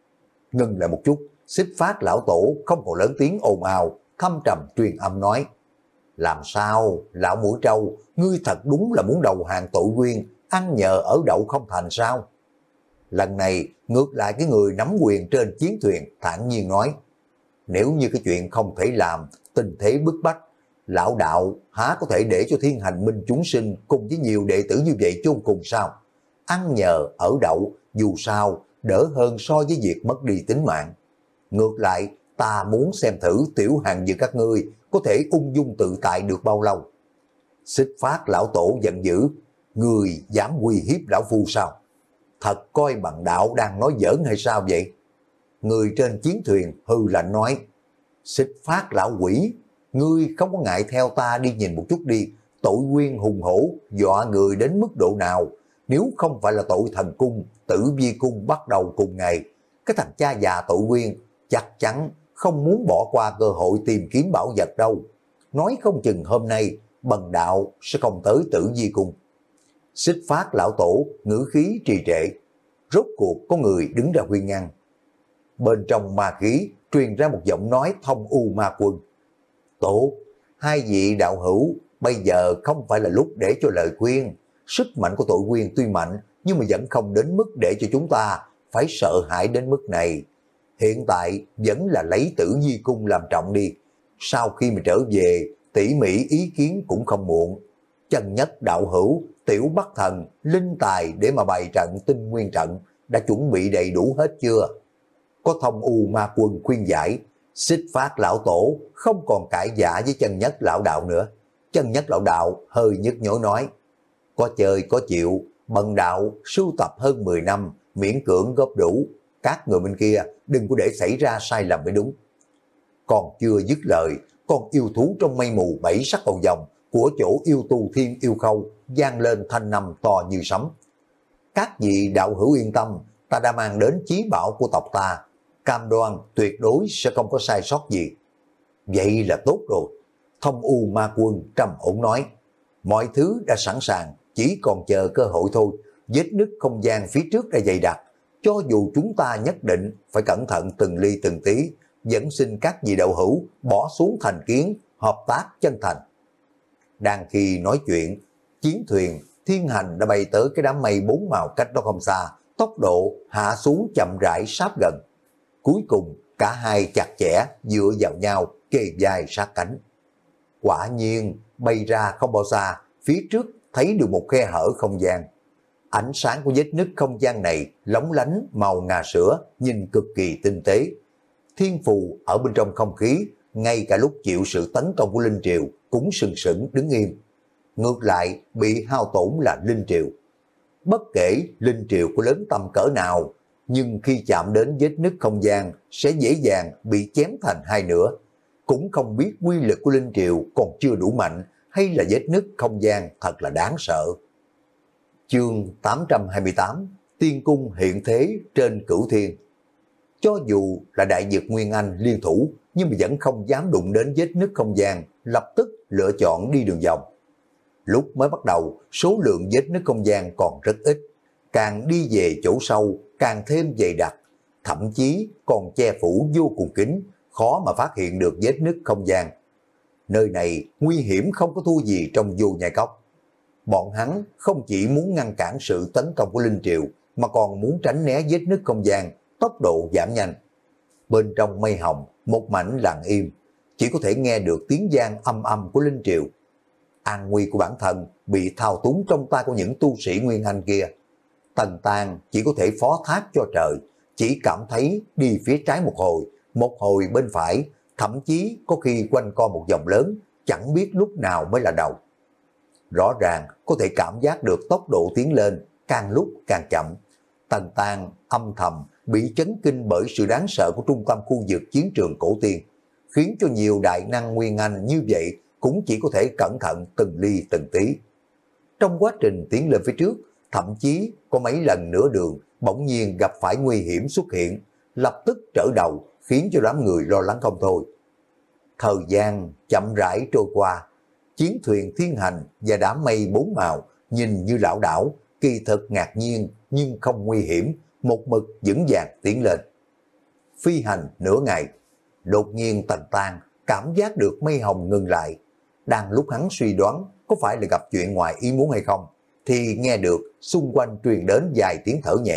Ngừng lại một chút, Xích Phát lão tổ không còn lớn tiếng ồn ào, thâm trầm truyền âm nói, làm sao, lão mũi trâu, ngươi thật đúng là muốn đầu hàng tội nguyên, ăn nhờ ở đậu không thành sao? Lần này, ngược lại cái người nắm quyền trên chiến thuyền thản nhiên nói, nếu như cái chuyện không thể làm, tình thế bức bách, lão đạo há có thể để cho Thiên Hành Minh chúng sinh cùng với nhiều đệ tử như vậy chôn cùng sao? Ăn nhờ ở đậu, dù sao, đỡ hơn so với việc mất đi tính mạng. Ngược lại, ta muốn xem thử tiểu hàng như các ngươi có thể ung dung tự tại được bao lâu. Xích Phát lão tổ giận dữ, người dám uy hiếp lão phu sao? Thật coi Bần Đạo đang nói giỡn hay sao vậy? Người trên chiến thuyền hư lạnh nói, Xích Phát lão quỷ, ngươi không có ngại theo ta đi nhìn một chút đi, tội nguyên hùng hổ, dọa người đến mức độ nào, nếu không phải là tội thần cung, Tử Vi Cung bắt đầu cùng ngày, cái thằng cha già tội nguyên chắc chắn không muốn bỏ qua cơ hội tìm kiếm bảo vật đâu. Nói không chừng hôm nay Bần Đạo sẽ không tới Tử Vi Cung. Xích Phát lão tổ ngữ khí trì trệ, rốt cuộc có người đứng ra khuyên ngăn. Bên trong ma khí truyền ra một giọng nói thông u ma quân. Tổ, hai vị đạo hữu, bây giờ không phải là lúc để cho lời khuyên. Sức mạnh của tội nguyên tuy mạnh, nhưng mà vẫn không đến mức để cho chúng ta phải sợ hãi đến mức này. Hiện tại vẫn là lấy Tử Di Cung làm trọng đi. Sau khi mà trở về, tỉ mỉ ý kiến cũng không muộn. Chân Nhất đạo hữu, Tiểu Bắc Thần, linh tài để mà bày trận tinh nguyên trận đã chuẩn bị đầy đủ hết chưa? Có thông u ma quân khuyên giải. Xích Phát lão tổ không còn cãi giả với Chân Nhất lão đạo nữa. Chân Nhất lão đạo hơi nhức nhối nói, có chơi có chịu, Bần Đạo sưu tập hơn mười năm, miễn cưỡng góp đủ. Các người bên kia đừng có để xảy ra sai lầm mới đúng. Còn chưa dứt lời, con yêu thú trong mây mù bảy sắc cầu vồng của chỗ yêu tu Thiên Yêu Khâu vang lên thanh năm to như sấm. Các vị đạo hữu yên tâm, ta đã mang đến chí bảo của tộc ta, cam đoan tuyệt đối sẽ không có sai sót gì. Vậy là tốt rồi. Thông u ma quân trầm ổn nói, mọi thứ đã sẵn sàng, chỉ còn chờ cơ hội thôi. Vết nứt không gian phía trước đã dày đặc, cho dù chúng ta nhất định phải cẩn thận từng ly từng tí, vẫn xin các vị đạo hữu bỏ xuống thành kiến, hợp tác chân thành. Đang khi nói chuyện, chiến thuyền Thiên Hành đã bay tới cái đám mây bốn màu cách đó không xa, tốc độ hạ xuống chậm rãi sáp gần. Cuối cùng cả hai chặt chẽ dựa vào nhau, kề vai sát cánh. Quả nhiên bay ra không bao xa, phía trước thấy được một khe hở không gian. Ánh sáng của vết nứt không gian này lóng lánh màu ngà sữa, nhìn cực kỳ tinh tế. Thiên phù ở bên trong không khí, ngay cả lúc chịu sự tấn công của linh triều cũng sừng sững đứng im. Ngược lại bị hao tổn là linh triều. Bất kể linh triều có lớn tầm cỡ nào, nhưng khi chạm đến vết nứt không gian sẽ dễ dàng bị chém thành hai nửa. Cũng không biết quy lực của linh triều còn chưa đủ mạnh hay là vết nứt không gian thật là đáng sợ. Chương tám trăm hai mươi tám, Tiên cung hiện thế trên cửu thiên. Cho dù là đại dược Nguyên Anh liên thủ, nhưng mà vẫn không dám đụng đến vết nứt không gian, lập tức lựa chọn đi đường vòng. Lúc mới bắt đầu, số lượng vết nứt không gian còn rất ít, càng đi về chỗ sâu, càng thêm dày đặc, thậm chí còn che phủ vô cùng kín, khó mà phát hiện được vết nứt không gian. Nơi này nguy hiểm không có thua gì trong vô nhai cốc. Bọn hắn không chỉ muốn ngăn cản sự tấn công của linh triều, mà còn muốn tránh né vết nứt không gian, tốc độ giảm nhanh. Bên trong mây hồng, một mảnh lặng im, chỉ có thể nghe được tiếng vang âm âm của linh triều. An nguy của bản thân bị thao túng trong tay của những tu sĩ Nguyên Anh kia. Tần Tàng chỉ có thể phó thác cho trời, chỉ cảm thấy đi phía trái một hồi, một hồi bên phải, thậm chí có khi quanh co một vòng lớn, chẳng biết lúc nào mới là đầu. Rõ ràng có thể cảm giác được tốc độ tiến lên, càng lúc càng chậm. Tần Tàng âm thầm bị chấn kinh bởi sự đáng sợ của trung tâm khu vực chiến trường cổ tiên, khiến cho nhiều đại năng Nguyên Anh như vậy cũng chỉ có thể cẩn thận từng ly từng tí. Trong quá trình tiến lên phía trước, thậm chí có mấy lần nửa đường bỗng nhiên gặp phải nguy hiểm xuất hiện, lập tức trở đầu, khiến cho đám người lo lắng không thôi. Thời gian chậm rãi trôi qua, chiến thuyền thiên hành và đám mây bốn màu nhìn như lão đảo, kỳ thực ngạc nhiên nhưng không nguy hiểm, một mực vững vàng tiến lên. Phi hành nửa ngày, đột nhiên Tần Tàng cảm giác được mây hồng ngừng lại. Đang lúc hắn suy đoán có phải là gặp chuyện ngoài ý muốn hay không, thì nghe được xung quanh truyền đến vài tiếng thở nhẹ.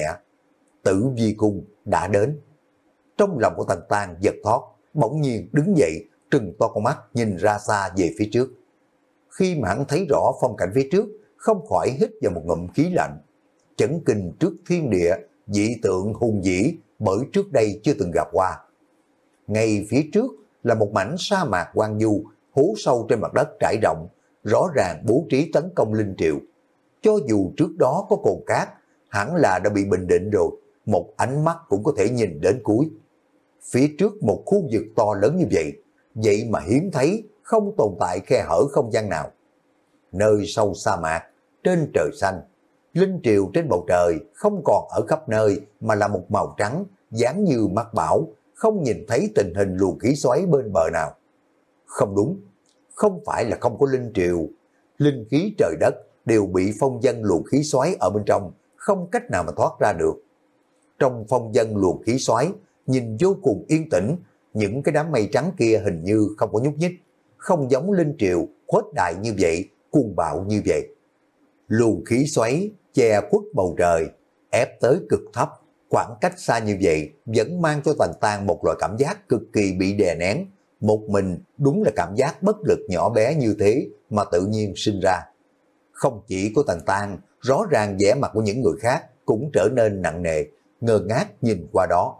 Tử Vi cung đã đến. Trong lòng của Tần Tàng giật thót, bỗng nhiên đứng dậy, trừng to con mắt nhìn ra xa về phía trước. Khi mà hắn thấy rõ phong cảnh phía trước, không khỏi hít vào một ngụm khí lạnh. Chấn kinh trước thiên địa, dị tượng hùng vĩ bởi trước đây chưa từng gặp qua. Ngay phía trước là một mảnh sa mạc hoang vu, hố sâu trên mặt đất trải rộng, rõ ràng bố trí tấn công linh triều. Cho dù trước đó có cồn cát, hẳn là đã bị bình định rồi, một ánh mắt cũng có thể nhìn đến cuối. Phía trước một khu vực to lớn như vậy, vậy mà hiếm thấy không tồn tại khe hở không gian nào. Nơi sâu sa mạc, trên trời xanh, linh triều trên bầu trời không còn ở khắp nơi mà là một màu trắng, dáng như mắt bão, không nhìn thấy tình hình luồng khí xoáy bên bờ nào. Không đúng, không phải là không có linh triều, linh khí trời đất đều bị phong dân luồng khí xoáy ở bên trong, không cách nào mà thoát ra được. Trong phong dân luồng khí xoáy, nhìn vô cùng yên tĩnh, những cái đám mây trắng kia hình như không có nhúc nhích, không giống linh triều khuếch đại như vậy, cuồng bạo như vậy. Luồng khí xoáy che khuất bầu trời, ép tới cực thấp, khoảng cách xa như vậy vẫn mang cho Tần Tàng một loại cảm giác cực kỳ bị đè nén. Một mình đúng là cảm giác bất lực nhỏ bé như thế mà tự nhiên sinh ra. Không chỉ có Tần Tàng, rõ ràng vẻ mặt của những người khác cũng trở nên nặng nề, ngơ ngác nhìn qua đó.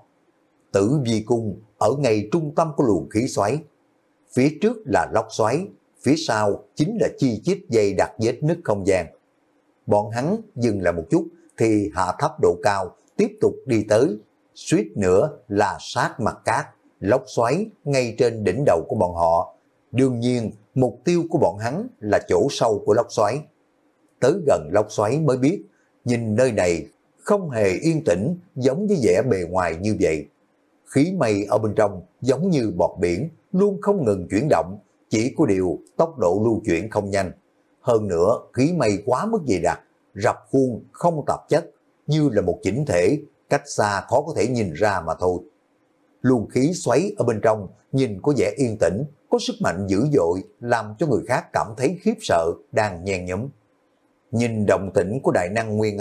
Tử Vi cung ở ngay trung tâm của luồng khí xoáy. Phía trước là lốc xoáy, phía sau chính là chi chít dày đặc vết nứt không gian. Bọn hắn dừng lại một chút thì hạ thấp độ cao, tiếp tục đi tới, suýt nữa là sát mặt cát, lốc xoáy ngay trên đỉnh đầu của bọn họ. Đương nhiên, mục tiêu của bọn hắn là chỗ sâu của lốc xoáy. Tới gần lốc xoáy mới biết, nhìn nơi này không hề yên tĩnh giống với vẻ bề ngoài như vậy. Khí mây ở bên trong giống như bọt biển, luôn không ngừng chuyển động, chỉ có điều tốc độ lưu chuyển không nhanh. Hơn nữa, khí mây quá mức dày đặc, rập khuôn không tạp chất, như là một chỉnh thể, cách xa khó có thể nhìn ra mà thôi. Luồng khí xoáy ở bên trong nhìn có vẻ yên tĩnh, có sức mạnh dữ dội, làm cho người khác cảm thấy khiếp sợ, đang nhen nhóm. Nhìn động tĩnh của đại năng Nguyên Anh,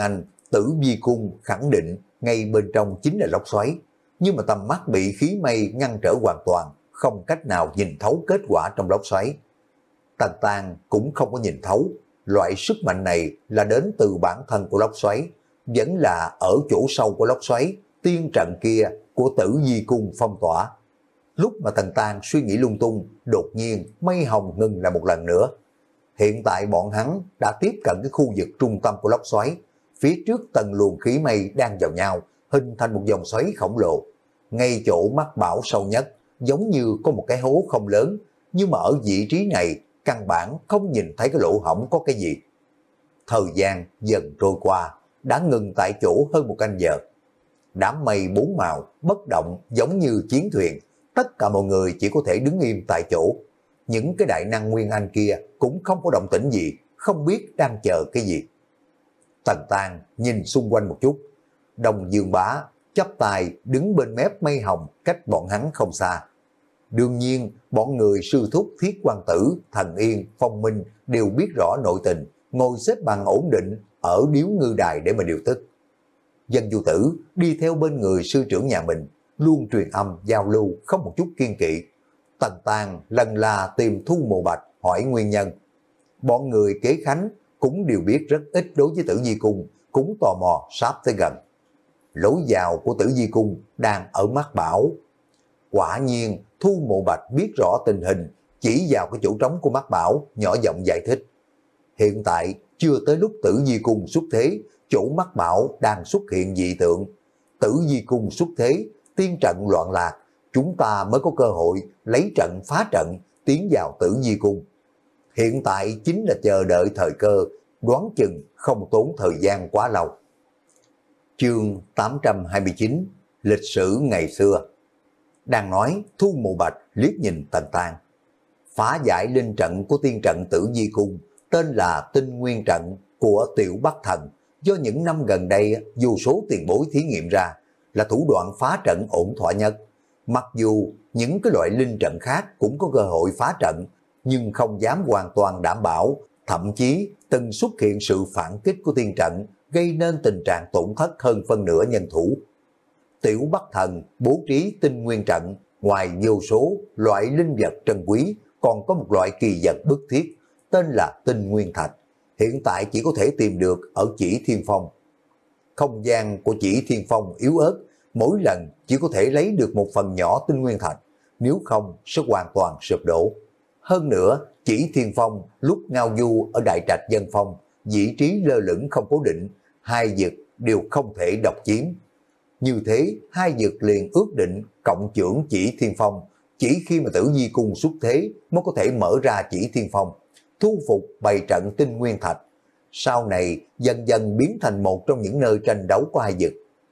Tử Vi Cung khẳng định ngay bên trong chính là lốc xoáy, nhưng mà tầm mắt bị khí mây ngăn trở hoàn toàn, không cách nào nhìn thấu kết quả trong lốc xoáy. Tần Tang cũng không có nhìn thấu, loại sức mạnh này là đến từ bản thân của lốc xoáy, vẫn là ở chỗ sâu của lốc xoáy, tiên trận kia của Tử Vi Cung phong tỏa. Lúc mà Tần Tang suy nghĩ lung tung, đột nhiên mây hồng ngừng lại một lần nữa. Hiện tại bọn hắn đã tiếp cận cái khu vực trung tâm của lốc xoáy, phía trước tầng luồng khí mây đang vào nhau, hình thành một vòng xoáy khổng lồ. Ngay chỗ mắt Bảo sâu nhất, giống như có một cái hố không lớn, nhưng mà ở vị trí này căn bản không nhìn thấy cái lỗ hổng có cái gì. Thời gian dần trôi qua, đã ngừng tại chỗ hơn một canh giờ. Đám mây bốn màu bất động giống như chiến thuyền, tất cả mọi người chỉ có thể đứng im tại chỗ. Những cái đại năng Nguyên Anh kia cũng không có động tĩnh gì, không biết đang chờ cái gì. Tần Tang nhìn xung quanh một chút, Đông Dương Bá chắp tay đứng bên mép mây hồng cách bọn hắn không xa. Đương nhiên, bọn người sư thúc Thiết Quan Tử, Thần Yên, Phong Minh đều biết rõ nội tình, ngồi xếp bằng ổn định ở điếu ngư đài để mà điều tức. Dân Du Tử đi theo bên người sư trưởng nhà mình, luôn truyền âm giao lưu không một chút kiên kỵ. Tần Tang lần là tìm Thu Mộ Bạch hỏi nguyên nhân. Bọn người kế khánh cũng đều biết rất ít đối với Tử Vi Cung, cũng tò mò sắp tới gần. Lối vào của Tử Vi Cung đang ở mắt Bảo. Quả nhiên Thu Mộ Bạch biết rõ tình hình, chỉ vào cái chỗ trống của mắt Bảo, nhỏ giọng giải thích. Hiện tại chưa tới lúc Tử Vi Cung xuất thế, chỗ mắt Bảo đang xuất hiện dị tượng. Tử Vi Cung xuất thế, tiên trận loạn lạc, chúng ta mới có cơ hội lấy trận phá trận, tiến vào Tử Vi Cung. Hiện tại chính là chờ đợi thời cơ, đoán chừng không tốn thời gian quá lâu. Chương tám trăm hai mươi chín, lịch sử ngày xưa. Đang nói, Thu Mộ Bạch liếc nhìn Tần Tang. Phá giải linh trận của tiên trận Tử Vi Cung, tên là Tinh Nguyên Trận của Tiểu Bắc Thần, do những năm gần đây dù số tiền bối thí nghiệm ra, là thủ đoạn phá trận ổn thỏa nhất. Mặc dù những cái loại linh trận khác cũng có cơ hội phá trận, nhưng không dám hoàn toàn đảm bảo, thậm chí từng xuất hiện sự phản kích của tiên trận, gây nên tình trạng tổn thất hơn phân nửa nhân thủ. Tiểu Bắc Thần bố trí Tinh Nguyên Trận, ngoài vô số loại linh vật trân quý, còn có một loại kỳ vật bức thiết, tên là Tinh Nguyên Thạch, hiện tại chỉ có thể tìm được ở Chỉ Thiên Phong. Không gian của Chỉ Thiên Phong yếu ớt, mỗi lần chỉ có thể lấy được một phần nhỏ Tinh Nguyên Thạch, nếu không sẽ hoàn toàn sụp đổ. Hơn nữa, Chỉ Thiên Phong lúc ngao du ở Đại Trạch Dân Phong, vị trí lơ lửng không cố định, hai vực đều không thể độc chiếm. Như thế, hai vực liền ước định cộng trưởng Chỉ Thiên Phong, chỉ khi mà Tử Vi Cung xuất thế mới có thể mở ra Chỉ Thiên Phong, thu phục bày trận Tinh Nguyên Thạch. Sau này dần dần biến thành một trong những nơi tranh đấu của hai vực.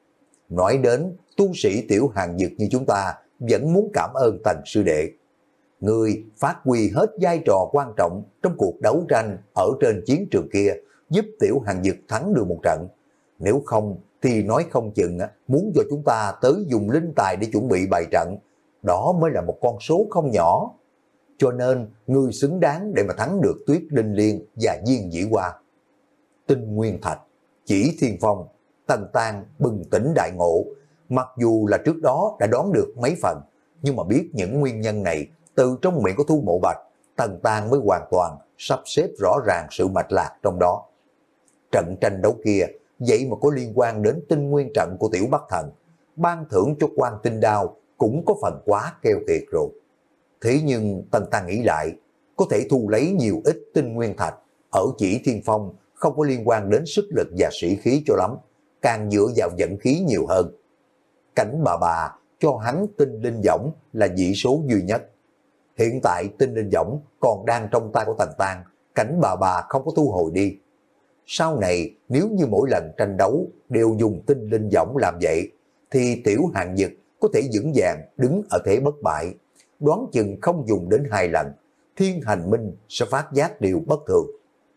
Nói đến tu sĩ tiểu hàng vực như chúng ta vẫn muốn cảm ơn Tần sư đệ. Người phát huy hết vai trò quan trọng trong cuộc đấu tranh ở trên chiến trường kia, giúp tiểu hàng vực thắng được một trận. Nếu không thì nói không chừng muốn cho chúng ta tới dùng linh tài để chuẩn bị bày trận, đó mới là một con số không nhỏ. Cho nên người xứng đáng để mà thắng được Tuyết Linh Liên và Diên Dĩ Hoa. Tinh Nguyên Thạch, Chỉ Thiên Phong, Tần Tang bừng tỉnh đại ngộ. Mặc dù là trước đó đã đoán được mấy phần, nhưng mà biết những nguyên nhân này từ trong miệng của Thu Mộ Bạch, Tần Tang mới hoàn toàn sắp xếp rõ ràng sự mạch lạc trong đó. Trận tranh đấu kia vậy mà có liên quan đến Tinh Nguyên Trận của Tiểu Bắc Thần, ban thưởng cho Quan Tinh Đao cũng có phần quá keo kiệt rồi. Thế nhưng Tần Tang nghĩ lại, có thể thu lấy nhiều ít Tinh Nguyên Thạch ở Chỉ Thiên Phong không có liên quan đến sức lực và sĩ khí cho lắm, càng dựa vào vận khí nhiều hơn. Cảnh bà bà cho hắn tinh linh võng là dị số duy nhất. Hiện tại tinh linh võng còn đang trong tay của Tần Tang, cảnh bà bà không có thu hồi đi. Sau này nếu như mỗi lần tranh đấu đều dùng tinh linh võng làm vậy, thì tiểu hàng vực có thể vững vàng đứng ở thế bất bại. Đoán chừng không dùng đến hai lần, Thiên Hành Minh sẽ phát giác điều bất thường.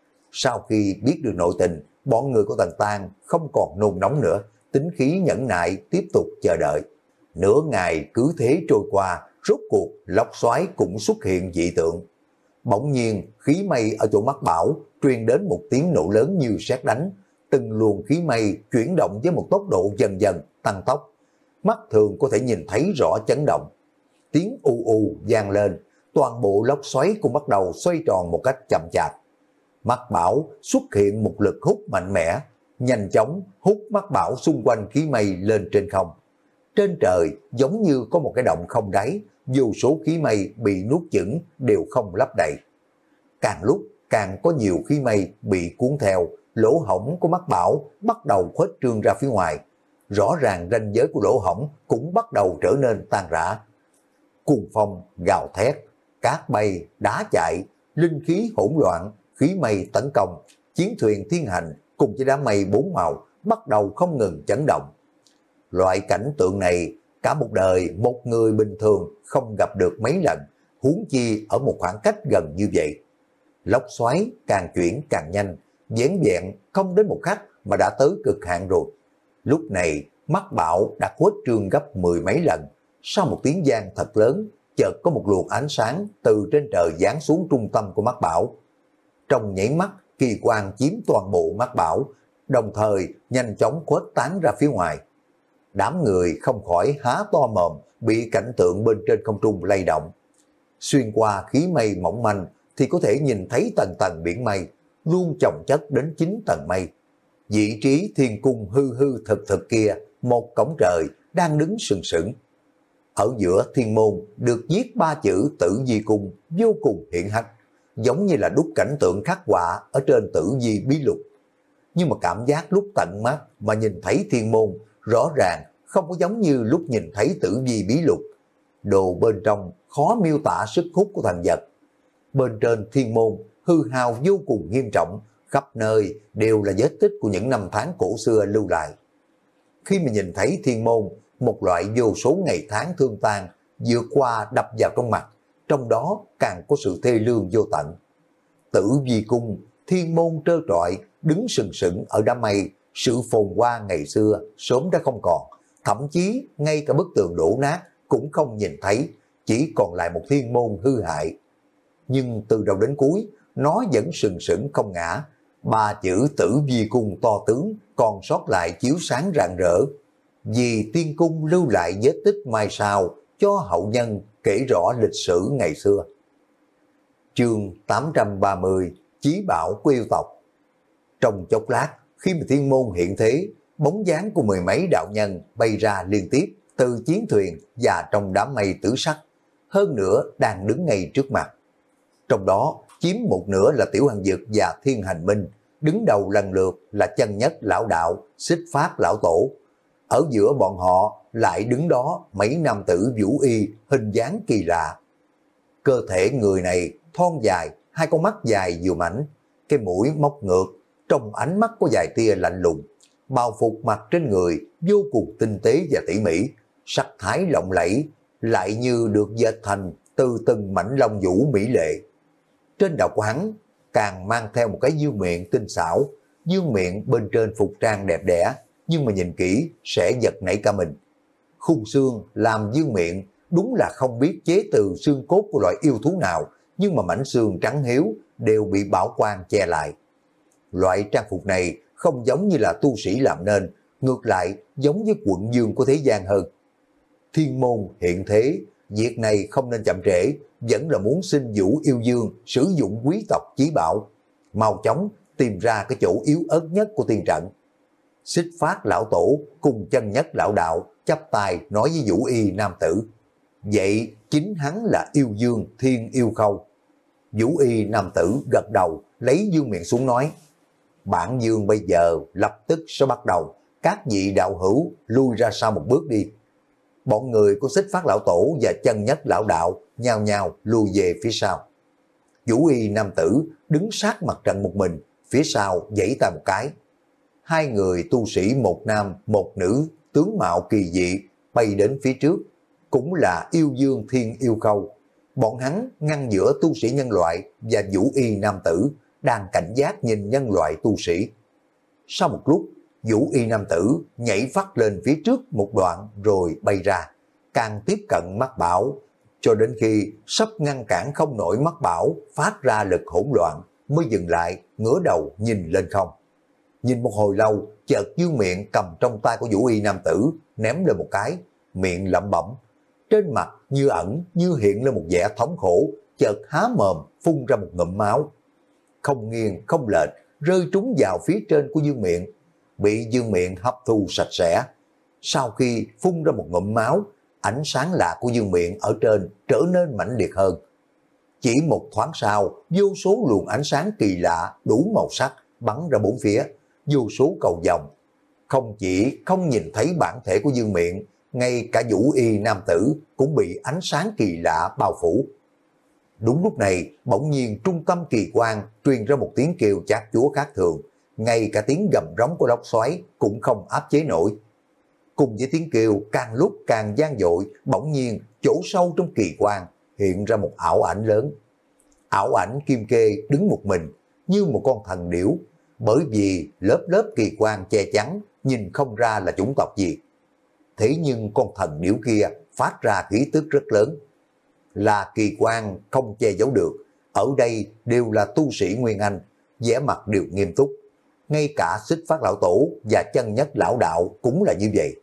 Sau khi biết được nội tình, bọn người của Tần Tang không còn nôn nóng nữa, tính khí nhẫn nại tiếp tục chờ đợi. Nửa ngày cứ thế trôi qua, rốt cuộc lốc xoáy cũng xuất hiện dị tượng. Bỗng nhiên khí mây ở chỗ mắt Bảo truyền đến một tiếng nổ lớn như sét đánh, từng luồng khí mây chuyển động với một tốc độ dần dần tăng tốc. Mắt thường có thể nhìn thấy rõ chấn động. Tiếng u u vang lên, toàn bộ lốc xoáy cũng bắt đầu xoay tròn một cách chậm chạp. Mắt Bảo xuất hiện một lực hút mạnh mẽ, nhanh chóng hút Mắt Bảo xung quanh khí mây lên trên không. Trên trời giống như có một cái động không đáy, vô số khí mây bị nuốt chửng đều không lấp đầy. Càng lúc càng có nhiều khí mây bị cuốn theo, lỗ hổng của Mắt Bảo bắt đầu khuếch trương ra phía ngoài. Rõ ràng ranh giới của lỗ hổng cũng bắt đầu trở nên tan rã. Cuồng phong gào thét, cát bay, đá chạy, linh khí hỗn loạn, khí mây tấn công, chiến thuyền thiên hành cùng với đám mây bốn màu bắt đầu không ngừng chấn động. Loại cảnh tượng này cả một đời một người bình thường không gặp được mấy lần, huống chi ở một khoảng cách gần như vậy. Lốc xoáy càng chuyển càng nhanh, vẻn vẹn không đến một khắc mà đã tới cực hạn rồi. Lúc này Mắt Bảo đã khuếch trương gấp mười mấy lần. Sau một tiếng vang thật lớn, chợt có một luồng ánh sáng từ trên trời giáng xuống trung tâm của Mắt Bảo. Trong nháy mắt, kỳ quang chiếm toàn bộ Mắt Bảo, đồng thời nhanh chóng khuếch tán ra phía ngoài. Đám người không khỏi há to mồm, bị cảnh tượng bên trên không trung lay động. Xuyên qua khí mây mỏng manh thì có thể nhìn thấy tầng tầng biển mây, luôn chồng chất đến chín tầng mây. Vị trí thiên cung hư hư thực thực kia, một cổng trời đang đứng sừng sững. Ở giữa thiên môn được viết ba chữ Tử Vi Cung vô cùng hiện hách, giống như là đúc cảnh tượng khắc họa ở trên Tử Vi Bí Lục. Nhưng mà cảm giác lúc tận mắt mà nhìn thấy thiên môn rõ ràng không có giống như lúc nhìn thấy Tử Vi Bí Lục. Đồ bên trong khó miêu tả sức hút của thành vật. Bên trên thiên môn hư hao vô cùng nghiêm trọng, khắp nơi đều là vết tích của những năm tháng cổ xưa lưu lại. Khi mà nhìn thấy thiên môn, một loại vô số ngày tháng thương tan vượt qua đập vào trong mặt, trong đó càng có sự thê lương vô tận. Tử Vi Cung, thiên môn trơ trọi, đứng sừng sững ở đám mây, sự phồn hoa ngày xưa sớm đã không còn, thậm chí ngay cả bức tường đổ nát cũng không nhìn thấy, chỉ còn lại một thiên môn hư hại. Nhưng từ đầu đến cuối, nó vẫn sừng sững không ngã, ba chữ Tử Vi Cung to tướng còn sót lại chiếu sáng rạng rỡ. Vì tiên cung lưu lại vết tích mai sau cho hậu nhân kể rõ lịch sử ngày xưa. Chương tám trăm ba mươi, Chí bảo của yêu tộc. Trong chốc lát, khi mà thiên môn hiện thế, bóng dáng của mười mấy đạo nhân bay ra liên tiếp từ chiến thuyền và trong đám mây tử sắc, hơn nữa đang đứng ngay trước mặt. Trong đó chiếm một nửa là Tiểu Hằng Dực và Thiên Hành Minh, đứng đầu lần lượt là Chân Nhất Lão Đạo, Xích Pháp Lão Tổ. Ở giữa bọn họ lại đứng đó mấy nam tử vũ y hình dáng kỳ lạ. Cơ thể người này thon dài, hai con mắt dài vừa mảnh, cái mũi móc ngược, trong ánh mắt có vài tia lạnh lùng. Bao phục mặt trên người vô cùng tinh tế và tỉ mỉ, sắc thái lộng lẫy, lại như được dệt thành từ từng mảnh lông vũ mỹ lệ. Trên đầu của hắn càng mang theo một cái dương miệng tinh xảo, dương miệng bên trên phục trang đẹp đẽ, nhưng mà nhìn kỹ sẽ giật nảy cả mình. Khung xương làm dương miệng đúng là không biết chế từ xương cốt của loại yêu thú nào, nhưng mà mảnh xương trắng hiếu đều bị bảo quang che lại. Loại trang phục này không giống như là tu sĩ làm nên, ngược lại giống với quận dương của thế gian hơn. Thiên môn hiện thế, việc này không nên chậm trễ, vẫn là muốn xin Vũ Yêu Dương sử dụng quý tộc chí bảo, mau chóng tìm ra cái chỗ yếu ớt nhất của tiên trận. Xích Phát Lão Tổ cùng Chân Nhất Lão Đạo chắp tay nói với Vũ Y nam tử, vậy chính hắn là Yêu Dương Thiên Yêu Khâu. Vũ Y nam tử gật đầu, lấy dương miệng xuống nói, bản dương bây giờ lập tức sẽ bắt đầu, các vị đạo hữu lui ra sau một bước đi. Bọn người của Xích Phát Lão Tổ và Chân Nhất Lão Đạo nhao nhao lùi về phía sau. Vũ Y nam tử đứng sát mặt trận một mình, phía sau giãy tay một cái. Hai người tu sĩ một nam một nữ, tướng mạo kỳ dị bay đến phía trước, cũng là Yêu Dương Thiên Yêu Khâu. Bọn hắn ngăn giữa tu sĩ nhân loại và Vũ Y nam tử, đang cảnh giác nhìn nhân loại tu sĩ. Sau một lúc, Vũ Y nam tử nhảy phát lên phía trước một đoạn rồi bay ra, càng tiếp cận Mắt Bảo, cho đến khi sắp ngăn cản không nổi Mắt Bảo phát ra lực hỗn loạn, mới dừng lại, ngửa đầu nhìn lên không. Nhìn một hồi lâu, chợt Dương Miện cầm trong tay của Vũ Y nam tử, ném lên một cái, miệng lẩm bẩm. Trên mặt như ẩn như hiện lên một vẻ thống khổ, chợt há mồm phun ra một ngụm máu. Không nghiêng không lệch, rơi trúng vào phía trên của Dương Miện, bị Dương Miện hấp thu sạch sẽ. Sau khi phun ra một ngụm máu, ánh sáng lạ của Dương Miện ở trên trở nên mãnh liệt hơn. Chỉ một thoáng sau, vô số luồng ánh sáng kỳ lạ đủ màu sắc bắn ra bốn phía, vô số cầu vồng. Không chỉ không nhìn thấy bản thể của Dương Miện, ngay cả Vũ Y nam tử cũng bị ánh sáng kỳ lạ bao phủ. Đúng lúc này, bỗng nhiên trung tâm kỳ quan truyền ra một tiếng kêu chát chúa khác thường, ngay cả tiếng gầm rống của lốc xoáy cũng không áp chế nổi. Cùng với tiếng kêu càng lúc càng gian dội, bỗng nhiên chỗ sâu trong kỳ quan hiện ra một ảo ảnh lớn. Ảo ảnh kim kê đứng một mình như một con thần điểu, bởi vì lớp lớp kỳ quan che chắn, nhìn không ra là chủng tộc gì. Thế nhưng con thần điểu kia phát ra khí tức rất lớn. Là kỳ quan không che giấu được, ở đây đều là tu sĩ Nguyên Anh, vẻ mặt đều nghiêm túc. Ngay cả Xích Phát lão tổ và Chân Nhất lão đạo cũng là như vậy.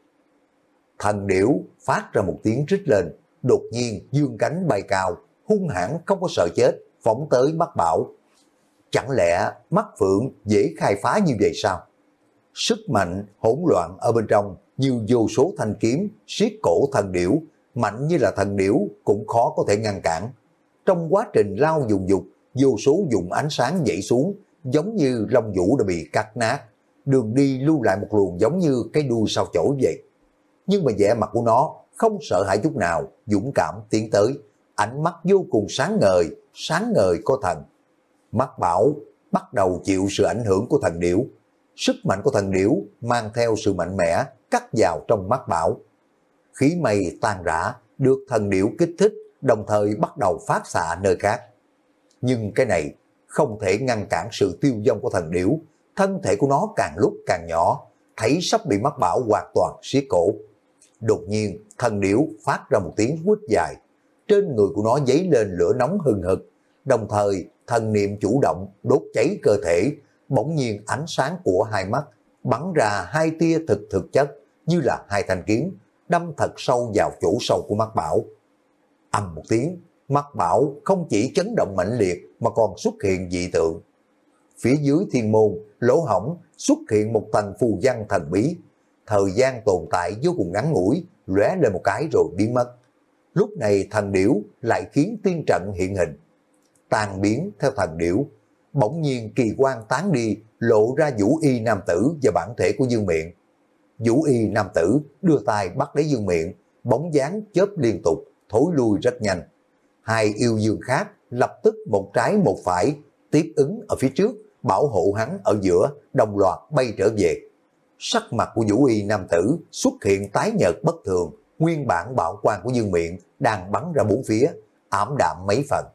Thần điểu phát ra một tiếng rít lên, đột nhiên dương cánh bay cao, hung hãn không có sợ chết, phóng tới Mắt Bảo. Chẳng lẽ Mắt Phượng dễ khai phá như vậy sao? Sức mạnh hỗn loạn ở bên trong như vô số thanh kiếm siết cổ thần điểu, mạnh như là thần điểu cũng khó có thể ngăn cản. Trong quá trình lao dùng dục, vô số dùng ánh sáng dậy xuống, giống như lông vũ đã bị cắt nát, đường đi lưu lại một luồng giống như cái đuôi sao chổi vậy. Nhưng mà vẻ mặt của nó không sợ hãi chút nào, dũng cảm tiến tới, ánh mắt vô cùng sáng ngời, sáng ngời có thần. Mắt Bảo bắt đầu chịu sự ảnh hưởng của thần điểu. Sức mạnh của thần điểu mang theo sự mạnh mẽ cắt vào trong Mắt Bảo. Khí mây tan rã, được thần điểu kích thích, đồng thời bắt đầu phát xạ nơi khác. Nhưng cái này không thể ngăn cản sự tiêu vong của thần điểu, thân thể của nó càng lúc càng nhỏ, thấy sắp bị Mắt Bảo hoàn toàn siết cổ. Đột nhiên, thần điểu phát ra một tiếng quýt dài, trên người của nó dấy lên lửa nóng hừng hực, đồng thời thần niệm chủ động đốt cháy cơ thể, bỗng nhiên ánh sáng của hai mắt bắn ra hai tia thực thực chất như là hai thanh kiếm, đâm thật sâu vào chỗ sâu của Mắt Bảo. Ầm một tiếng, Mắt Bảo không chỉ chấn động mãnh liệt mà còn xuất hiện dị tượng. Phía dưới thiên môn, lỗ hổng xuất hiện một tầng phù văn thần bí. Thời gian tồn tại vô cùng ngắn ngủi, lóe lên một cái rồi biến mất. Lúc này thần điểu lại khiến tiên trận hiện hình. Tan biến theo thần điểu, bỗng nhiên kỳ quan tán đi, lộ ra Vũ Y nam tử và bản thể của Dương Miện. Vũ Y nam tử đưa tay bắt lấy Dương Miện, bóng dáng chớp liên tục, thối lui rất nhanh. Hai yêu dương khác lập tức một trái một phải, tiếp ứng ở phía trước, bảo hộ hắn ở giữa, đồng loạt bay trở về. Sắc mặt của Vũ Y nam tử xuất hiện tái nhợt bất thường, nguyên bản bảo quang của Dương Miện đang bắn ra bốn phía, ảm đạm mấy phần.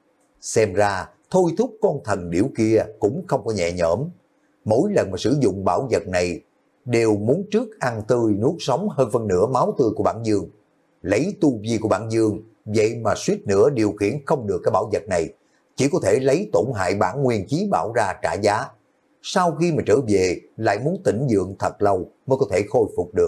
Xem ra thôi thúc con thần điểu kia cũng không có nhẹ nhõm. Mỗi lần mà sử dụng bảo vật này đều muốn trước ăn tươi nuốt sống hơn phân nửa máu tươi của bản Dương. Lấy tu vi của bản Dương, vậy mà suýt nữa điều khiển không được cái bảo vật này, chỉ có thể lấy tổn hại bản nguyên chí bảo ra trả giá. Sau khi mà trở về lại muốn tĩnh dưỡng thật lâu mới có thể khôi phục được.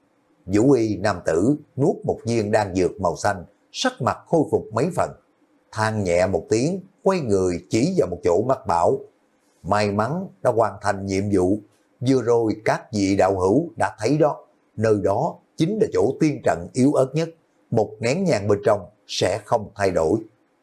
Vũ Y nam tử nuốt một viên đan dược màu xanh, sắc mặt khôi phục mấy phần, than nhẹ một tiếng, quay người chỉ vào một chỗ Mắt Bảo. May mắn đã hoàn thành nhiệm vụ, vừa rồi các vị đạo hữu đã thấy đó, nơi đó chính là chỗ tiên trận yếu ớt nhất, một nén nhang bên trong sẽ không thay đổi.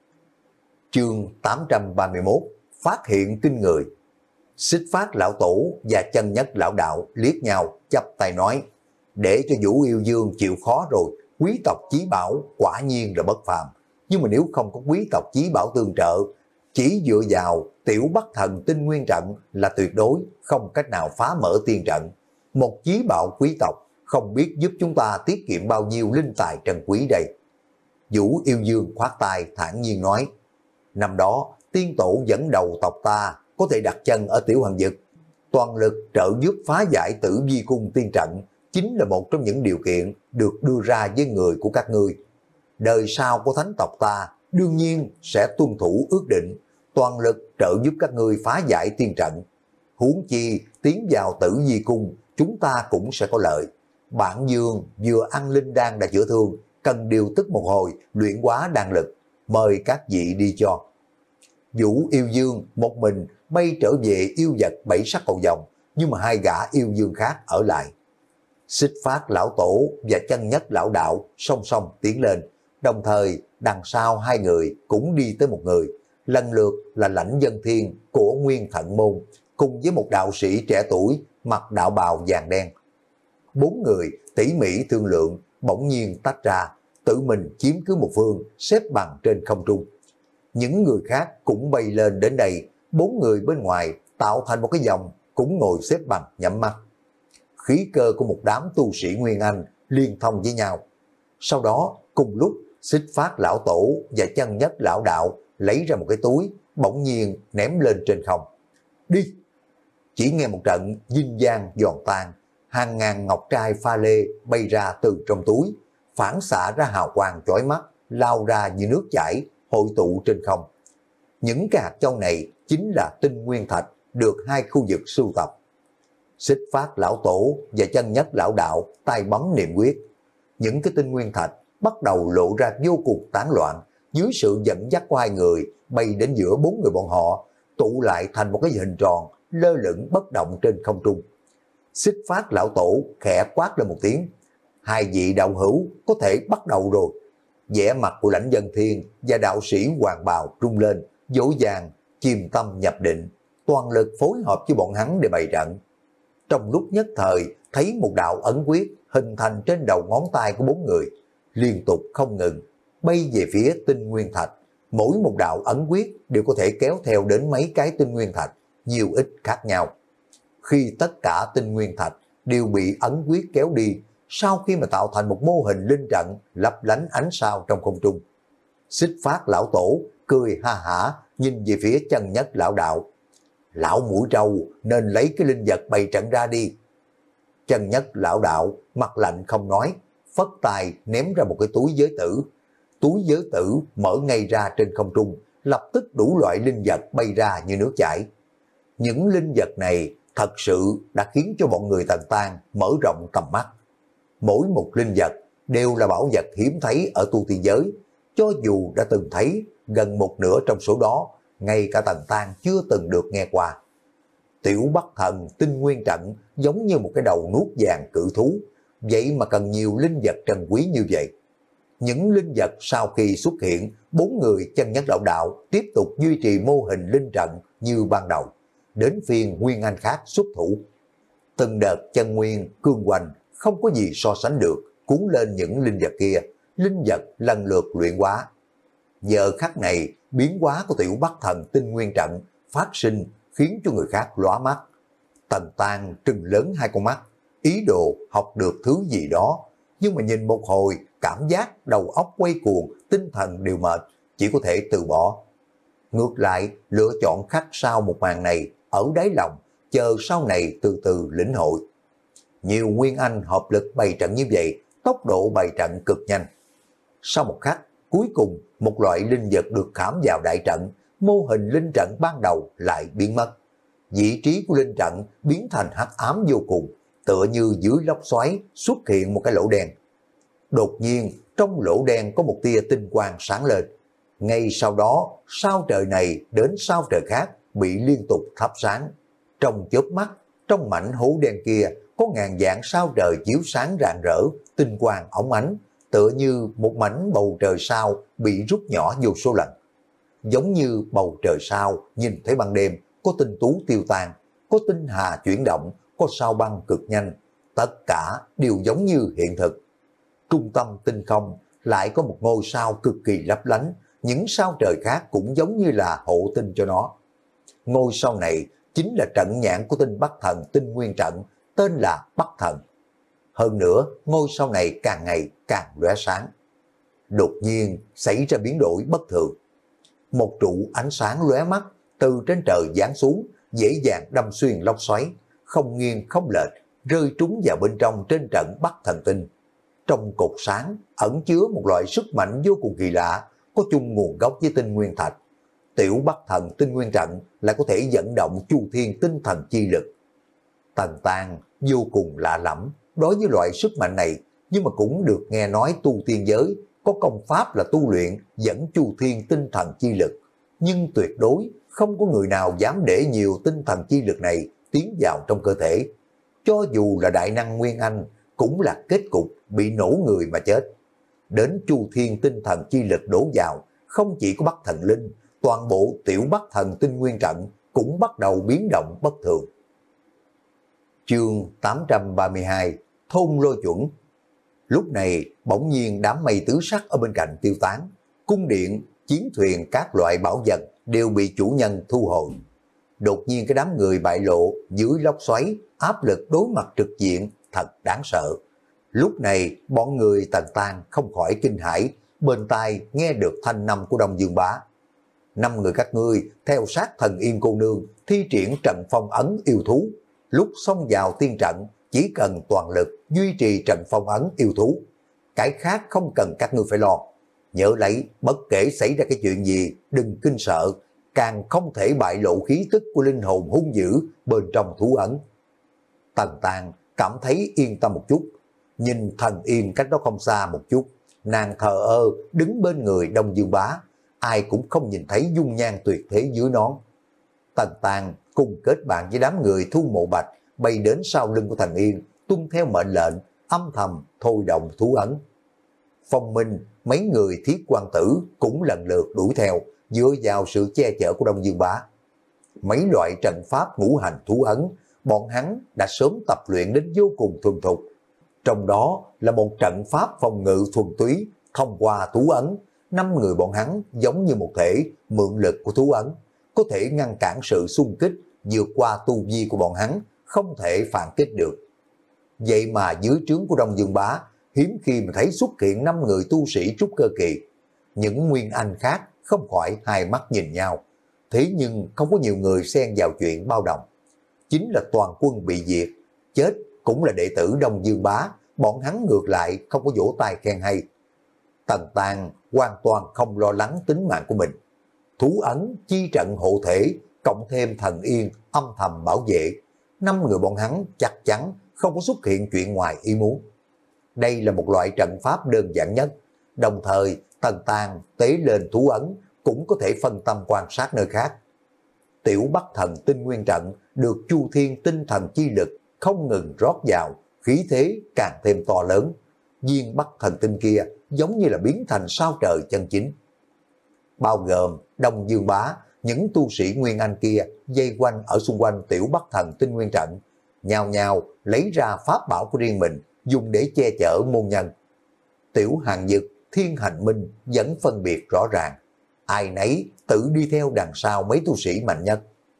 Chương tám trăm ba mươi mốt, phát hiện kinh người. Xích Phát lão tổ và Chân Nhất lão đạo liếc nhau chắp tay nói, để cho Vũ Yêu Dương chịu khó rồi, quý tộc chí bảo quả nhiên là bất phàm, nhưng mà nếu không có quý tộc chí bảo tương trợ, chỉ dựa vào tiểu Bắc Thần Tinh Nguyên trận là tuyệt đối không cách nào phá mở tiên trận. Một chí bảo quý tộc không biết giúp chúng ta tiết kiệm bao nhiêu linh tài trân quý đây. Vũ Yêu Dương khoát tay thản nhiên nói, năm đó tiên tổ dẫn đầu tộc ta có thể đặt chân ở tiểu hoàng vực, toàn lực trợ giúp phá giải Tử Vi cung tiên trận chính là một trong những điều kiện được đưa ra với người của các ngươi. Đời sau của thánh tộc ta đương nhiên sẽ tuân thủ ước định, toàn lực trợ giúp các ngươi phá giải tiên trận. Huống chi tiến vào Tử Vi cung, chúng ta cũng sẽ có lợi. Bản Dương vừa ăn linh đan đã chữa thương, cần điều tức một hồi, luyện hóa đan lực, mời các vị đi cho. Vũ Yêu Dương một mình bay trở về yêu vật bảy sắc cầu vòng, nhưng mà hai gã yêu dương khác ở lại. Xích Phát lão tổ và Chân Nhất lão đạo song song tiến lên, đồng thời đằng sau hai người cũng đi tới một người, lần lượt là Lãnh Dân Thiên của Nguyên Thận Môn, cùng với một đạo sĩ trẻ tuổi mặc đạo bào vàng đen. Bốn người tỉ mỉ thương lượng, bỗng nhiên tách ra, tự mình chiếm cứ một phương, xếp bằng trên không trung. Những người khác cũng bay lên đến đây, bốn người bên ngoài tạo thành một cái vòng, cũng ngồi xếp bằng nhắm mắt. Khí cơ của một đám tu sĩ Nguyên Anh liên thông với nhau. Sau đó, cùng lúc, Xích Phát lão tổ và Chân Nhất lão đạo lấy ra một cái túi, bỗng nhiên ném lên trên không. Đi! Chỉ nghe một trận dinh dang giòn tan, hàng ngàn ngọc trai pha lê bay ra từ trong túi, phản xạ ra hào quang chói mắt, lao ra như nước chảy, hội tụ trên không. Những cái hạt châu này chính là tinh nguyên thạch được hai khu vực sưu tập. Xích Phát lão tổ và Chân Nhất lão đạo tay bấm niệm quyết. Những cái tinh nguyên thạch bắt đầu lộ ra vô cùng tán loạn, dưới sự dẫn dắt của hai người bay đến giữa bốn người bọn họ, tụ lại thành một cái hình tròn lơ lửng bất động trên không trung. Xích Phát lão tổ khẽ quát lên một tiếng, hai vị đạo hữu có thể bắt đầu rồi. Vẻ mặt của Lãnh Dân Thiên và đạo sĩ Hoàng Bào trung lên, dỗ dàng chìm tâm nhập định, toàn lực phối hợp với bọn hắn để bày trận. Trong lúc nhất thời thấy một đạo ấn quyết hình thành trên đầu ngón tay của bốn người, liên tục không ngừng bay về phía tinh nguyên thạch. Mỗi một đạo ấn quyết đều có thể kéo theo đến mấy cái tinh nguyên thạch, nhiều ít khác nhau. Khi tất cả tinh nguyên thạch đều bị ấn quyết kéo đi, sau khi mà tạo thành một mô hình linh trận lấp lánh ánh sao trong không trung, Xích Phát lão tổ cười ha hả nhìn về phía Chân Nhất lão đạo. Lão mũi trâu nên lấy cái linh vật bày trận ra đi. Chân Nhất lão đạo mặt lạnh không nói, phất tài ném ra một cái túi giới tử. Túi giới tử mở ngay ra trên không trung, lập tức đủ loại linh vật bay ra như nước chảy. Những linh vật này thật sự đã khiến cho bọn người Tần Tan mở rộng tầm mắt. Mỗi một linh vật đều là bảo vật hiếm thấy ở tu tiên giới, cho dù đã từng thấy, gần một nửa trong số đó ngay cả Tần Tan chưa từng được nghe qua. Tiểu Bắc Thần tinh nguyên trận giống như một cái đầu nuốt vàng cự thú, vậy mà cần nhiều linh vật trân quý như vậy. Những linh vật sau khi xuất hiện, bốn người Chân Nhất lão đạo tiếp tục duy trì mô hình linh trận như ban đầu, đến phiên Nguyên Anh khác xuất thủ. Từng đợt chân nguyên cương hoành không có gì so sánh được, cuốn lên những linh vật kia, linh vật lần lượt luyện hóa. Giờ khắc này, biến hóa của Tiểu Bắc Thần tinh nguyên trận phát sinh khiến cho người khác lóa mắt. Tần Tan trừng lớn hai con mắt, ý đồ học được thứ gì đó, nhưng mà nhìn một hồi, cảm giác đầu óc quay cuồng, tinh thần đều mệt, chỉ có thể từ bỏ. Ngược lại, lựa chọn khắc sau một màn này ở đáy lòng, chờ sau này từ từ lĩnh hội. Nhiều Nguyên Anh hợp lực bày trận như vậy, tốc độ bày trận cực nhanh. Sau một khắc, cuối cùng một loại linh vật được khảm vào đại trận, mô hình linh trận ban đầu lại biến mất. Vị trí của linh trận biến thành hắc ám vô cùng, tựa như dưới lốc xoáy xuất hiện một cái lỗ đen. Đột nhiên, trong lỗ đen có một tia tinh quang sáng lên. Ngay sau đó, sao trời này đến sao trời khác bị liên tục thắp sáng. Trong chớp mắt, trong mảnh hố đen kia có ngàn vạn sao trời chiếu sáng rạng rỡ, tinh quang óng ánh, tựa như một mảnh bầu trời sao bị rút nhỏ vô số lần. Giống như bầu trời sao nhìn thấy ban đêm, có tinh tú tiêu tan, có tinh hà chuyển động, có sao băng cực nhanh, tất cả đều giống như hiện thực. Trung tâm tinh không lại có một ngôi sao cực kỳ lấp lánh, những sao trời khác cũng giống như là hộ tinh cho nó. Ngôi sao này chính là trận nhãn của tinh Bắc Thần tinh nguyên trận, tên là Bắc Thần. Hơn nữa, ngôi sao này càng ngày càng lóe sáng. Đột nhiên xảy ra biến đổi bất thường. Một trụ ánh sáng lóe mắt từ trên trời giáng xuống, dễ dàng đâm xuyên lốc xoáy, không nghiêng không lệch, rơi trúng vào bên trong trên trận Bắc Thần tinh. Trong cột sáng ẩn chứa một loại sức mạnh vô cùng kỳ lạ, có chung nguồn gốc với tinh nguyên thạch. Tiểu Bắc Thần Tinh Nguyên Trận lại có thể dẫn động Chu Thiên tinh thần chi lực. Tần Tang vô cùng lạ lẫm đối với loại sức mạnh này, nhưng mà cũng được nghe nói tu tiên giới có công pháp là tu luyện dẫn Chu Thiên tinh thần chi lực, nhưng tuyệt đối không có người nào dám để nhiều tinh thần chi lực này tiến vào trong cơ thể. Cho dù là đại năng Nguyên Anh cũng là kết cục bị nổ người mà chết. Đến Chu Thiên tinh thần chi lực đổ vào, không chỉ có Bắc Thần Linh, toàn bộ Tiểu Bắc Thần Tinh Nguyên Trận cũng bắt đầu biến động bất thường. Chương tám trăm ba mươi hai, Thôn Lôi Chuẩn. Lúc này bỗng nhiên đám mây tứ sắc ở bên cạnh tiêu tán, cung điện, chiến thuyền, các loại bảo vật đều bị chủ nhân thu hồi. Đột nhiên cái đám người bại lộ dưới lốc xoáy, áp lực đối mặt trực diện thật đáng sợ. Lúc này bọn người Tần Tang không khỏi kinh hãi, bên tai nghe được thanh năm của Đông Dương Bá. Năm người các ngươi theo sát Thần Yên cô nương thi triển trận phong ấn yêu thú. Lúc xông vào tiên trận chỉ cần toàn lực duy trì trận phong ấn yêu thú. Cái khác không cần các ngươi phải lo. Nhớ lấy bất kể xảy ra cái chuyện gì đừng kinh sợ, càng không thể bại lộ khí tức của linh hồn hung dữ bên trong thú ấn. Tần Tang cảm thấy yên tâm một chút, nhìn Thần Yên cách đó không xa một chút, nàng thờ ơ đứng bên người Đông Dương Bá, ai cũng không nhìn thấy dung nhan tuyệt thế dưới nón. Tần Tang cùng kết bạn với đám người Thu Mộ Bạch bay đến sau lưng của Thần Yên, tuân theo mệnh lệnh âm thầm thôi động thú ấn. Phong Minh, mấy người Thiết Quan Tử cũng lần lượt đuổi theo, dựa vào sự che chở của Đông Dương Bá. Mấy loại trận pháp ngũ hành thú ấn, bọn hắn đã sớm tập luyện đến vô cùng thuần thục. Trong đó là một trận pháp phòng ngự thuần túy, thông qua thú ấn, năm người bọn hắn giống như một thể, mượn lực của thú ấn, có thể ngăn cản sự xung kích, vượt qua tu vi của bọn hắn, không thể phản kích được. Vậy mà dưới trướng của Đông Dương Bá, hiếm khi mà thấy xuất hiện năm người tu sĩ trúc cơ kỳ. Những nguyên anh khác không khỏi hai mắt nhìn nhau, thế nhưng không có nhiều người xen vào chuyện bao đồng. Chính là toàn quân bị diệt, chết cũng là đệ tử Đông Dương Bá, bọn hắn ngược lại không có vỗ tay khen hay. Tần Tang hoàn toàn không lo lắng tính mạng của mình. Thú ấn, chi trận hộ thể, cộng thêm Thần Yên âm thầm bảo vệ, năm người bọn hắn chắc chắn không có xuất hiện chuyện ngoài ý muốn. Đây là một loại trận pháp đơn giản nhất, đồng thời Tần Tang tế lên thú ấn cũng có thể phân tâm quan sát nơi khác. Tiểu Bắc Thần Tinh Nguyên Trận được Chu Thiên tinh thần chi lực không ngừng rót vào, khí thế càng thêm to lớn. Viên Bắc Thần Tinh kia giống như là biến thành sao trời chân chính. Bao gồm Đông Dương Bá, những tu sĩ Nguyên Anh kia dây quanh ở xung quanh Tiểu Bắc Thần Tinh Nguyên Trận, nhào nhào lấy ra pháp bảo của riêng mình dùng để che chở môn nhân. Tiểu Hàng Dực, Thiên Hành Minh vẫn phân biệt rõ ràng, ai nấy tự đi theo đằng sau mấy tu sĩ mạnh nhất.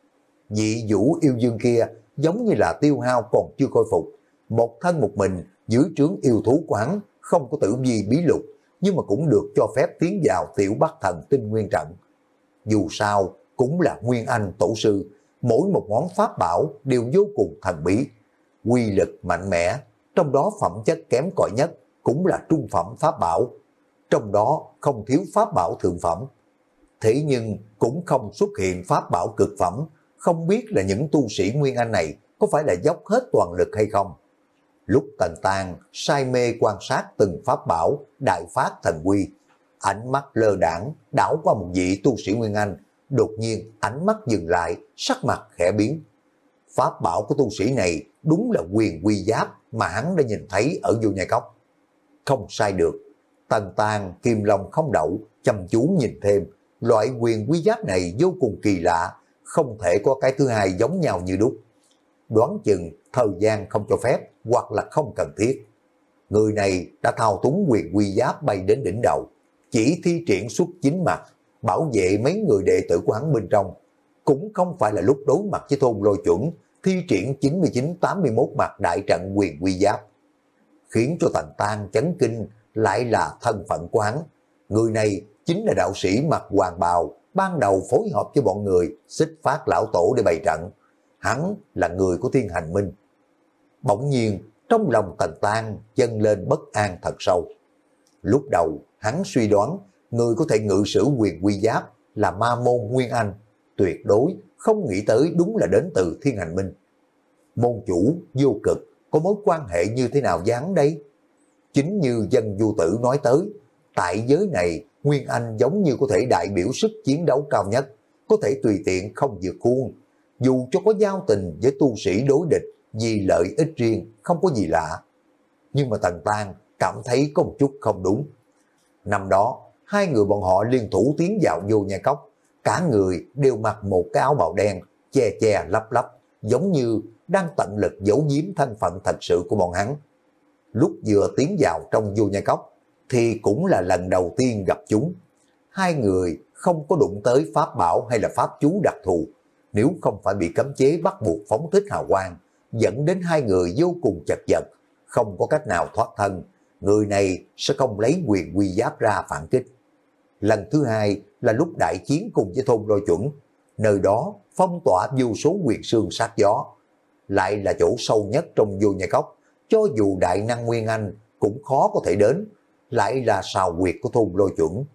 Dị Vũ Yêu Dương kia giống như là tiêu hao còn chưa khôi phục, một thân một mình dưới trướng yêu thú của hắn, không có tử vi bí lục, nhưng mà cũng được cho phép tiến vào Tiểu Bắc Thần Tinh Nguyên Trận. Dù sao cũng là Nguyên Anh tổ sư, mỗi một món pháp bảo đều vô cùng thần bí, quy lực mạnh mẽ, trong đó phẩm chất kém cỏi nhất cũng là trung phẩm pháp bảo, trong đó không thiếu pháp bảo thượng phẩm. Thế nhưng cũng không xuất hiện pháp bảo cực phẩm, không biết là những tu sĩ Nguyên Anh này có phải là dốc hết toàn lực hay không. Lúc Tần Tang say mê quan sát từng pháp bảo đại phát thần uy, ánh mắt lơ đãng đảo qua một vị tu sĩ Nguyên Anh, đột nhiên ánh mắt dừng lại, sắc mặt khẽ biến. Pháp bảo của tu sĩ này đúng là quyền quy giáp mà hắn đã nhìn thấy ở Vô Nhai Cốc. Không sai được, Tần Tang kim long không đậu, chăm chú nhìn thêm, loại quyền quy giáp này vô cùng kỳ lạ, không thể có cái thứ hai giống nhau như đúc. Đoán chừng thời gian không cho phép hoặc là không cần thiết. Người này đã thao túng quyền quy giáp bay đến đỉnh đầu, chỉ thi triển xuất chính mặt, bảo vệ mấy người đệ tử của hắn bên trong. Cũng không phải là lúc đối mặt với Thôn Lôi Chuẩn, thi triển chín mươi chín tám mươi mốt mặt đại trận quyền quy giáp. Khiến cho Tần Tang chấn kinh lại là thân phận của hắn. Người này chính là đạo sĩ mặc hoàng bào, ban đầu phối hợp với bọn người xích phát lão tổ để bày trận. Hắn là người của Thiên Hành Minh. Bỗng nhiên trong lòng Tần Tang dâng lên bất an thật sâu. Lúc đầu hắn suy đoán người có thể ngự sử quyền quy giáp là ma môn Nguyên Anh, tuyệt đối không nghĩ tới đúng là đến từ Thiên Hành Minh. Môn chủ Vô Cực có mối quan hệ như thế nào với hắn đây? Chính như Dân Du Tử nói tới, tại giới này Nguyên Anh giống như có thể đại biểu sức chiến đấu cao nhất, có thể tùy tiện không vượt khuôn. Dù cho có giao tình với tu sĩ đối địch vì lợi ích riêng không có gì lạ. Nhưng mà Tần Tang cảm thấy có một chút không đúng. Năm đó, hai người bọn họ liên thủ tiến vào Vô Nhai Cốc, cả người đều mặc một cái áo bào đen, che che lấp lấp, giống như đang tận lực giấu giếm thân phận thật sự của bọn hắn. Lúc vừa tiến vào trong Vô Nhai Cốc, thì cũng là lần đầu tiên gặp chúng. Hai người không có đụng tới pháp bảo hay là pháp chú đặc thù, nếu không phải bị cấm chế bắt buộc phóng thích hào quang, dẫn đến hai người vô cùng chật vật, không có cách nào thoát thân, người này sẽ không lấy quyền quy giáp ra phản kích. Lần thứ hai là lúc đại chiến cùng với thôn Lôi Chuẩn, nơi đó phong tỏa vô số quyền xương sát gió, lại là chỗ sâu nhất trong Vô Nhai Cốc, cho dù đại năng Nguyên Anh cũng khó có thể đến, lại là sào huyệt của thôn Lôi Chuẩn.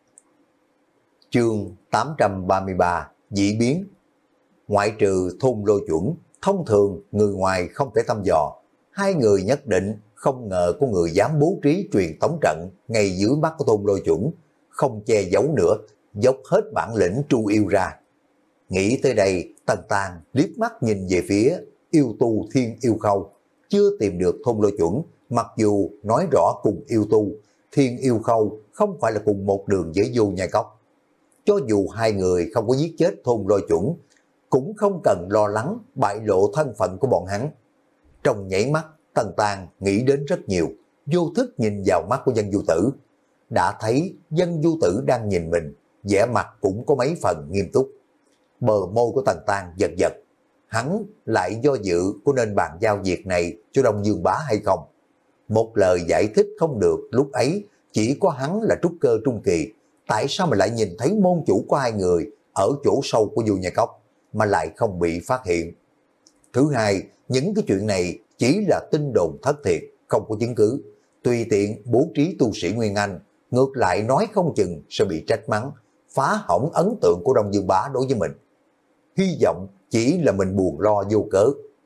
Chương tám trăm ba mươi ba Dị biến. Ngoại trừ thôn Lôi Chuẩn, thông thường người ngoài không thể thăm dò, hai người nhất định không ngờ có người dám bố trí truyền tống trận ngay dưới mắt của thôn Lôi Chuẩn, không che giấu nữa, dốc hết bản lĩnh tru yêu ra. Nghĩ tới đây, Tần Tang liếc mắt nhìn về phía yêu tu Thiên Yêu Khâu, chưa tìm được thôn Lôi Chuẩn, mặc dù nói rõ cùng yêu tu, Thiên Yêu Khâu không phải là cùng một đường với Vô Nhai Cốc. Cho dù hai người không có giết chết thôn Lôi Chuẩn, cũng không cần lo lắng bại lộ thân phận của bọn hắn. Trong nhảy mắt, Tần Tang nghĩ đến rất nhiều, vô thức nhìn vào mắt của Dân Du Tử. Đã thấy Dân Du Tử đang nhìn mình, vẻ mặt cũng có mấy phần nghiêm túc. Bờ môi của Tần Tang giật giật, hắn lại do dự có nên bàn giao việc này cho Đông Dương Bá hay không. Một lời giải thích không được, lúc ấy chỉ có hắn là trúc cơ trung kỳ, tại sao mà lại nhìn thấy môn chủ của hai người ở chỗ sâu của Vô Nhai Cốc mà lại không bị phát hiện. Thứ hai, những cái chuyện này chỉ là tin đồn thất thiệt, không có chứng cứ, tùy tiện bố trí tu sĩ Nguyên Anh, ngược lại nói không chừng sẽ bị trách mắng, phá hỏng ấn tượng của Đông Dương Bá đối với mình. Hy vọng chỉ là mình buồn lo vô cớ.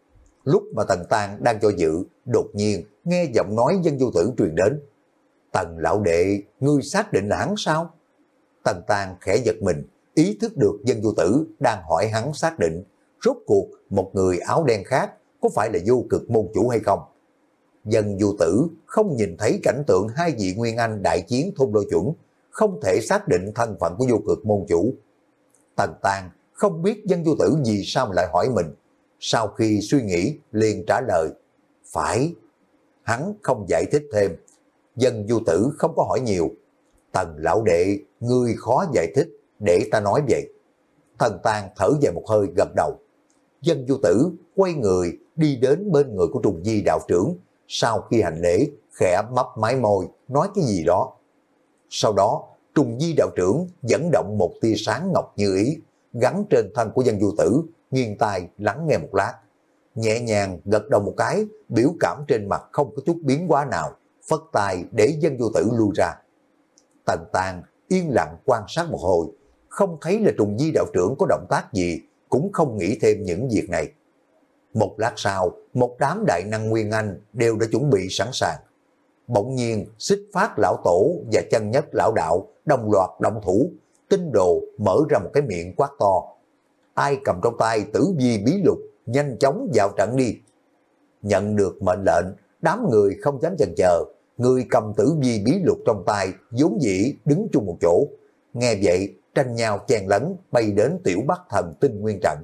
Lúc mà Tần Tang đang cho dự, đột nhiên nghe giọng nói Dân Du Tử truyền đến. Tần lão đệ, ngươi xác định là hắn sao? Tần Tang khẽ giật mình, ý thức được Dân Du Tử đang hỏi hắn xác định, rốt cuộc một người áo đen khác có phải là Vô Cực môn chủ hay không. Dân Du Tử không nhìn thấy cảnh tượng hai vị Nguyên Anh đại chiến thôn Lôi Chuẩn, không thể xác định thân phận của Vô Cực môn chủ. Tần Tang không biết Dân Du Tử vì sao mà lại hỏi mình, sau khi suy nghĩ liền trả lời, phải. Hắn không giải thích thêm. Dân Du Tử không có hỏi nhiều. Tần lão đệ, ngươi khó giải thích, để ta nói vậy. Tần Tang thở dài một hơi gật đầu. Dân Du Tử quay người đi đến bên người của Trùng Di đạo trưởng, sau khi hành lễ khẽ mấp mái môi nói cái gì đó. Sau đó Trùng Di đạo trưởng dẫn động một tia sáng ngọc như ý gắn trên thân của Dân Du Tử, nghiêng tai lắng nghe một lát, nhẹ nhàng gật đầu một cái, biểu cảm trên mặt không có chút biến hóa nào, phất tay để Dân Du Tử lui ra. Tần Tang yên lặng quan sát một hồi, không thấy là Trùng Di đạo trưởng có động tác gì, cũng không nghĩ thêm những việc này. Một lát sau, một đám đại năng Nguyên Anh đều đã chuẩn bị sẵn sàng. Bỗng nhiên, Xích Phát lão tổ và Chân Nhất lão đạo đồng loạt động thủ, Tinh Đồ mở ra một cái miệng quát to. Ai cầm trong tay Tử Vi bí lục, nhanh chóng vào trận đi. Nhận được mệnh lệnh, đám người không dám chần chờ, người cầm Tử Vi bí lục trong tay vốn dĩ đứng chung một chỗ. Nghe vậy, tranh nhau chen lấn bay đến Tiểu Bắc Thần Tinh Nguyên trận.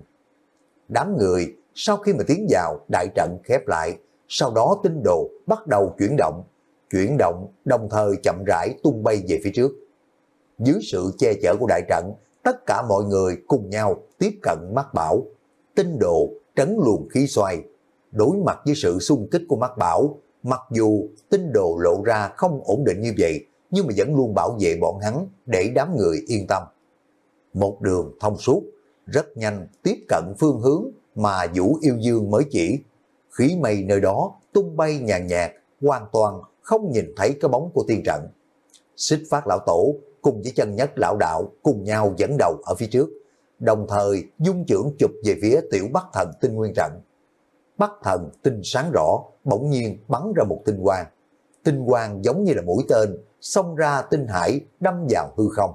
Đám người sau khi mà tiến vào, đại trận khép lại, sau đó Tinh Đồ bắt đầu chuyển động, chuyển động đồng thời chậm rãi tung bay về phía trước. Dưới sự che chở của đại trận, tất cả mọi người cùng nhau tiếp cận Mắc Bảo. Tinh Đồ trấn luồng khí xoay, đối mặt với sự xung kích của Mắc Bảo, mặc dù Tinh Đồ lộ ra không ổn định như vậy, nhưng mà vẫn luôn bảo vệ bọn hắn để đám người yên tâm. Một đường thông suốt, rất nhanh tiếp cận phương hướng mà Vũ Yêu Dương mới chỉ. Khí mây nơi đó tung bay nhàn nhạt, hoàn toàn không nhìn thấy cái bóng của tiên trận. Xích Phát lão tổ cùng với Chân Nhất lão đạo cùng nhau dẫn đầu ở phía trước, đồng thời dung chưởng chụp về phía Tiểu Bắc Thần Tinh Nguyên Trận. Bắc Thần tinh sáng rõ, bỗng nhiên bắn ra một tinh quang. Tinh quang giống như là mũi tên, xông ra tinh hải đâm vào hư không.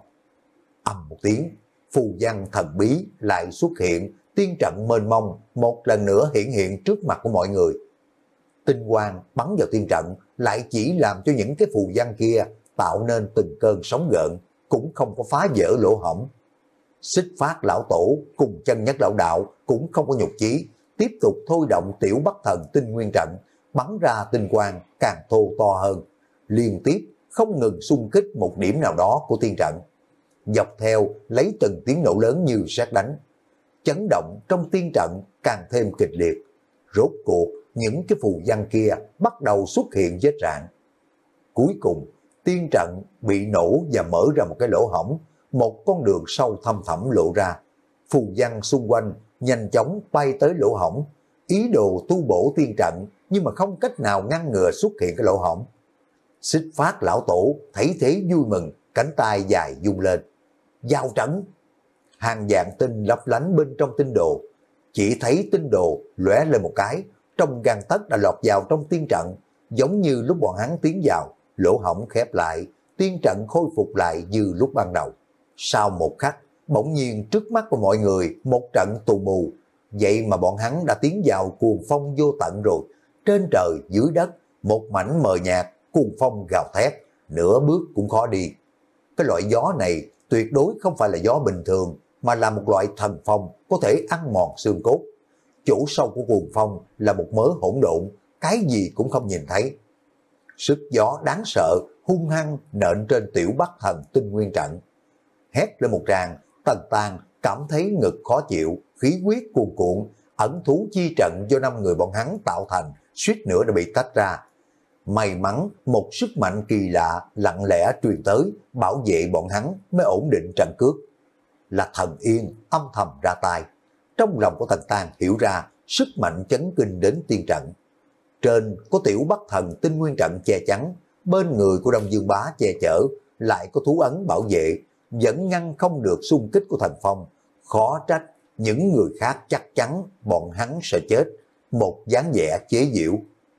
Ầm một tiếng, phù văn thần bí lại xuất hiện, tiên trận mênh mông một lần nữa hiển hiện trước mặt của mọi người. Tinh quang bắn vào tiên trận lại chỉ làm cho những cái phù văn kia tạo nên từng cơn sóng gợn, cũng không có phá vỡ lỗ hổng. Xích Phát lão tổ cùng Chân Nhất lão đạo cũng không có nhục chí, tiếp tục thôi động Tiểu Bắc Thần Tinh Nguyên Trận, bắn ra tinh quang càng thô to hơn, liên tiếp không ngừng xung kích một điểm nào đó của tiên trận. Dọc theo lấy từng tiếng nổ lớn như sét đánh, chấn động trong tiên trận càng thêm kịch liệt. Rốt cuộc những cái phù văn kia bắt đầu xuất hiện vết rạn. Cuối cùng tiên trận bị nổ và mở ra một cái lỗ hổng, một con đường sâu thăm thẳm lộ ra. Phù văn xung quanh nhanh chóng bay tới lỗ hổng, ý đồ tu bổ tiên trận nhưng mà không cách nào ngăn ngừa xuất hiện cái lỗ hổng. Xích Phát lão tổ thấy thế vui mừng, cánh tay dài vung lên. Giao trận! Hàng vạn tinh lấp lánh bên trong tinh đồ, chỉ thấy tinh đồ lóe lên một cái, trong gang tấc đã lọt vào trong tiên trận, giống như lúc bọn hắn tiến vào, lỗ hổng khép lại, tiên trận khôi phục lại như lúc ban đầu. Sau một khắc, bỗng nhiên trước mắt của mọi người một trận tù mù, vậy mà bọn hắn đã tiến vào cuồng phong vô tận rồi. Trên trời dưới đất một mảnh mờ nhạt, cuồng phong gào thét, nửa bước cũng khó đi. Cái loại gió này tuyệt đối không phải là gió bình thường, mà là một loại thần phong có thể ăn mòn xương cốt. Chỗ sâu của cuồng phong là một mớ hỗn độn, cái gì cũng không nhìn thấy. Sức gió đáng sợ hung hăng nện trên Tiểu Bắc Thần Tinh Nguyên Trận. Hét lên một tràng, Tần Tàng cảm thấy ngực khó chịu, khí huyết cuồn cuộn, ẩn thú chi trận do năm người bọn hắn tạo thành suýt nữa đã bị tách ra. May mắn một sức mạnh kỳ lạ lặng lẽ truyền tới, bảo vệ bọn hắn mới ổn định trận cước. Là Thần Yên âm thầm ra tay. Trong lòng của Tần Tàng hiểu ra sức mạnh chấn kinh đến tiên trận. Trên có Tiểu Bắc Thần Tinh Nguyên Trận che chắn, bên người của Đông Dương Bá che chở, lại có thú ấn bảo vệ, vẫn ngăn không được xung kích của thần phong. Khó trách những người khác chắc chắn bọn hắn sẽ chết. Một dáng vẻ chế giễu.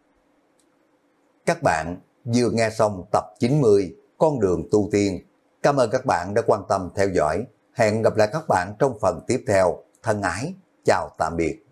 Các bạn vừa nghe xong tập chín mươi Con đường tu tiên. Cảm ơn các bạn đã quan tâm theo dõi. Hẹn gặp lại các bạn trong phần tiếp theo. Thân ái, chào tạm biệt.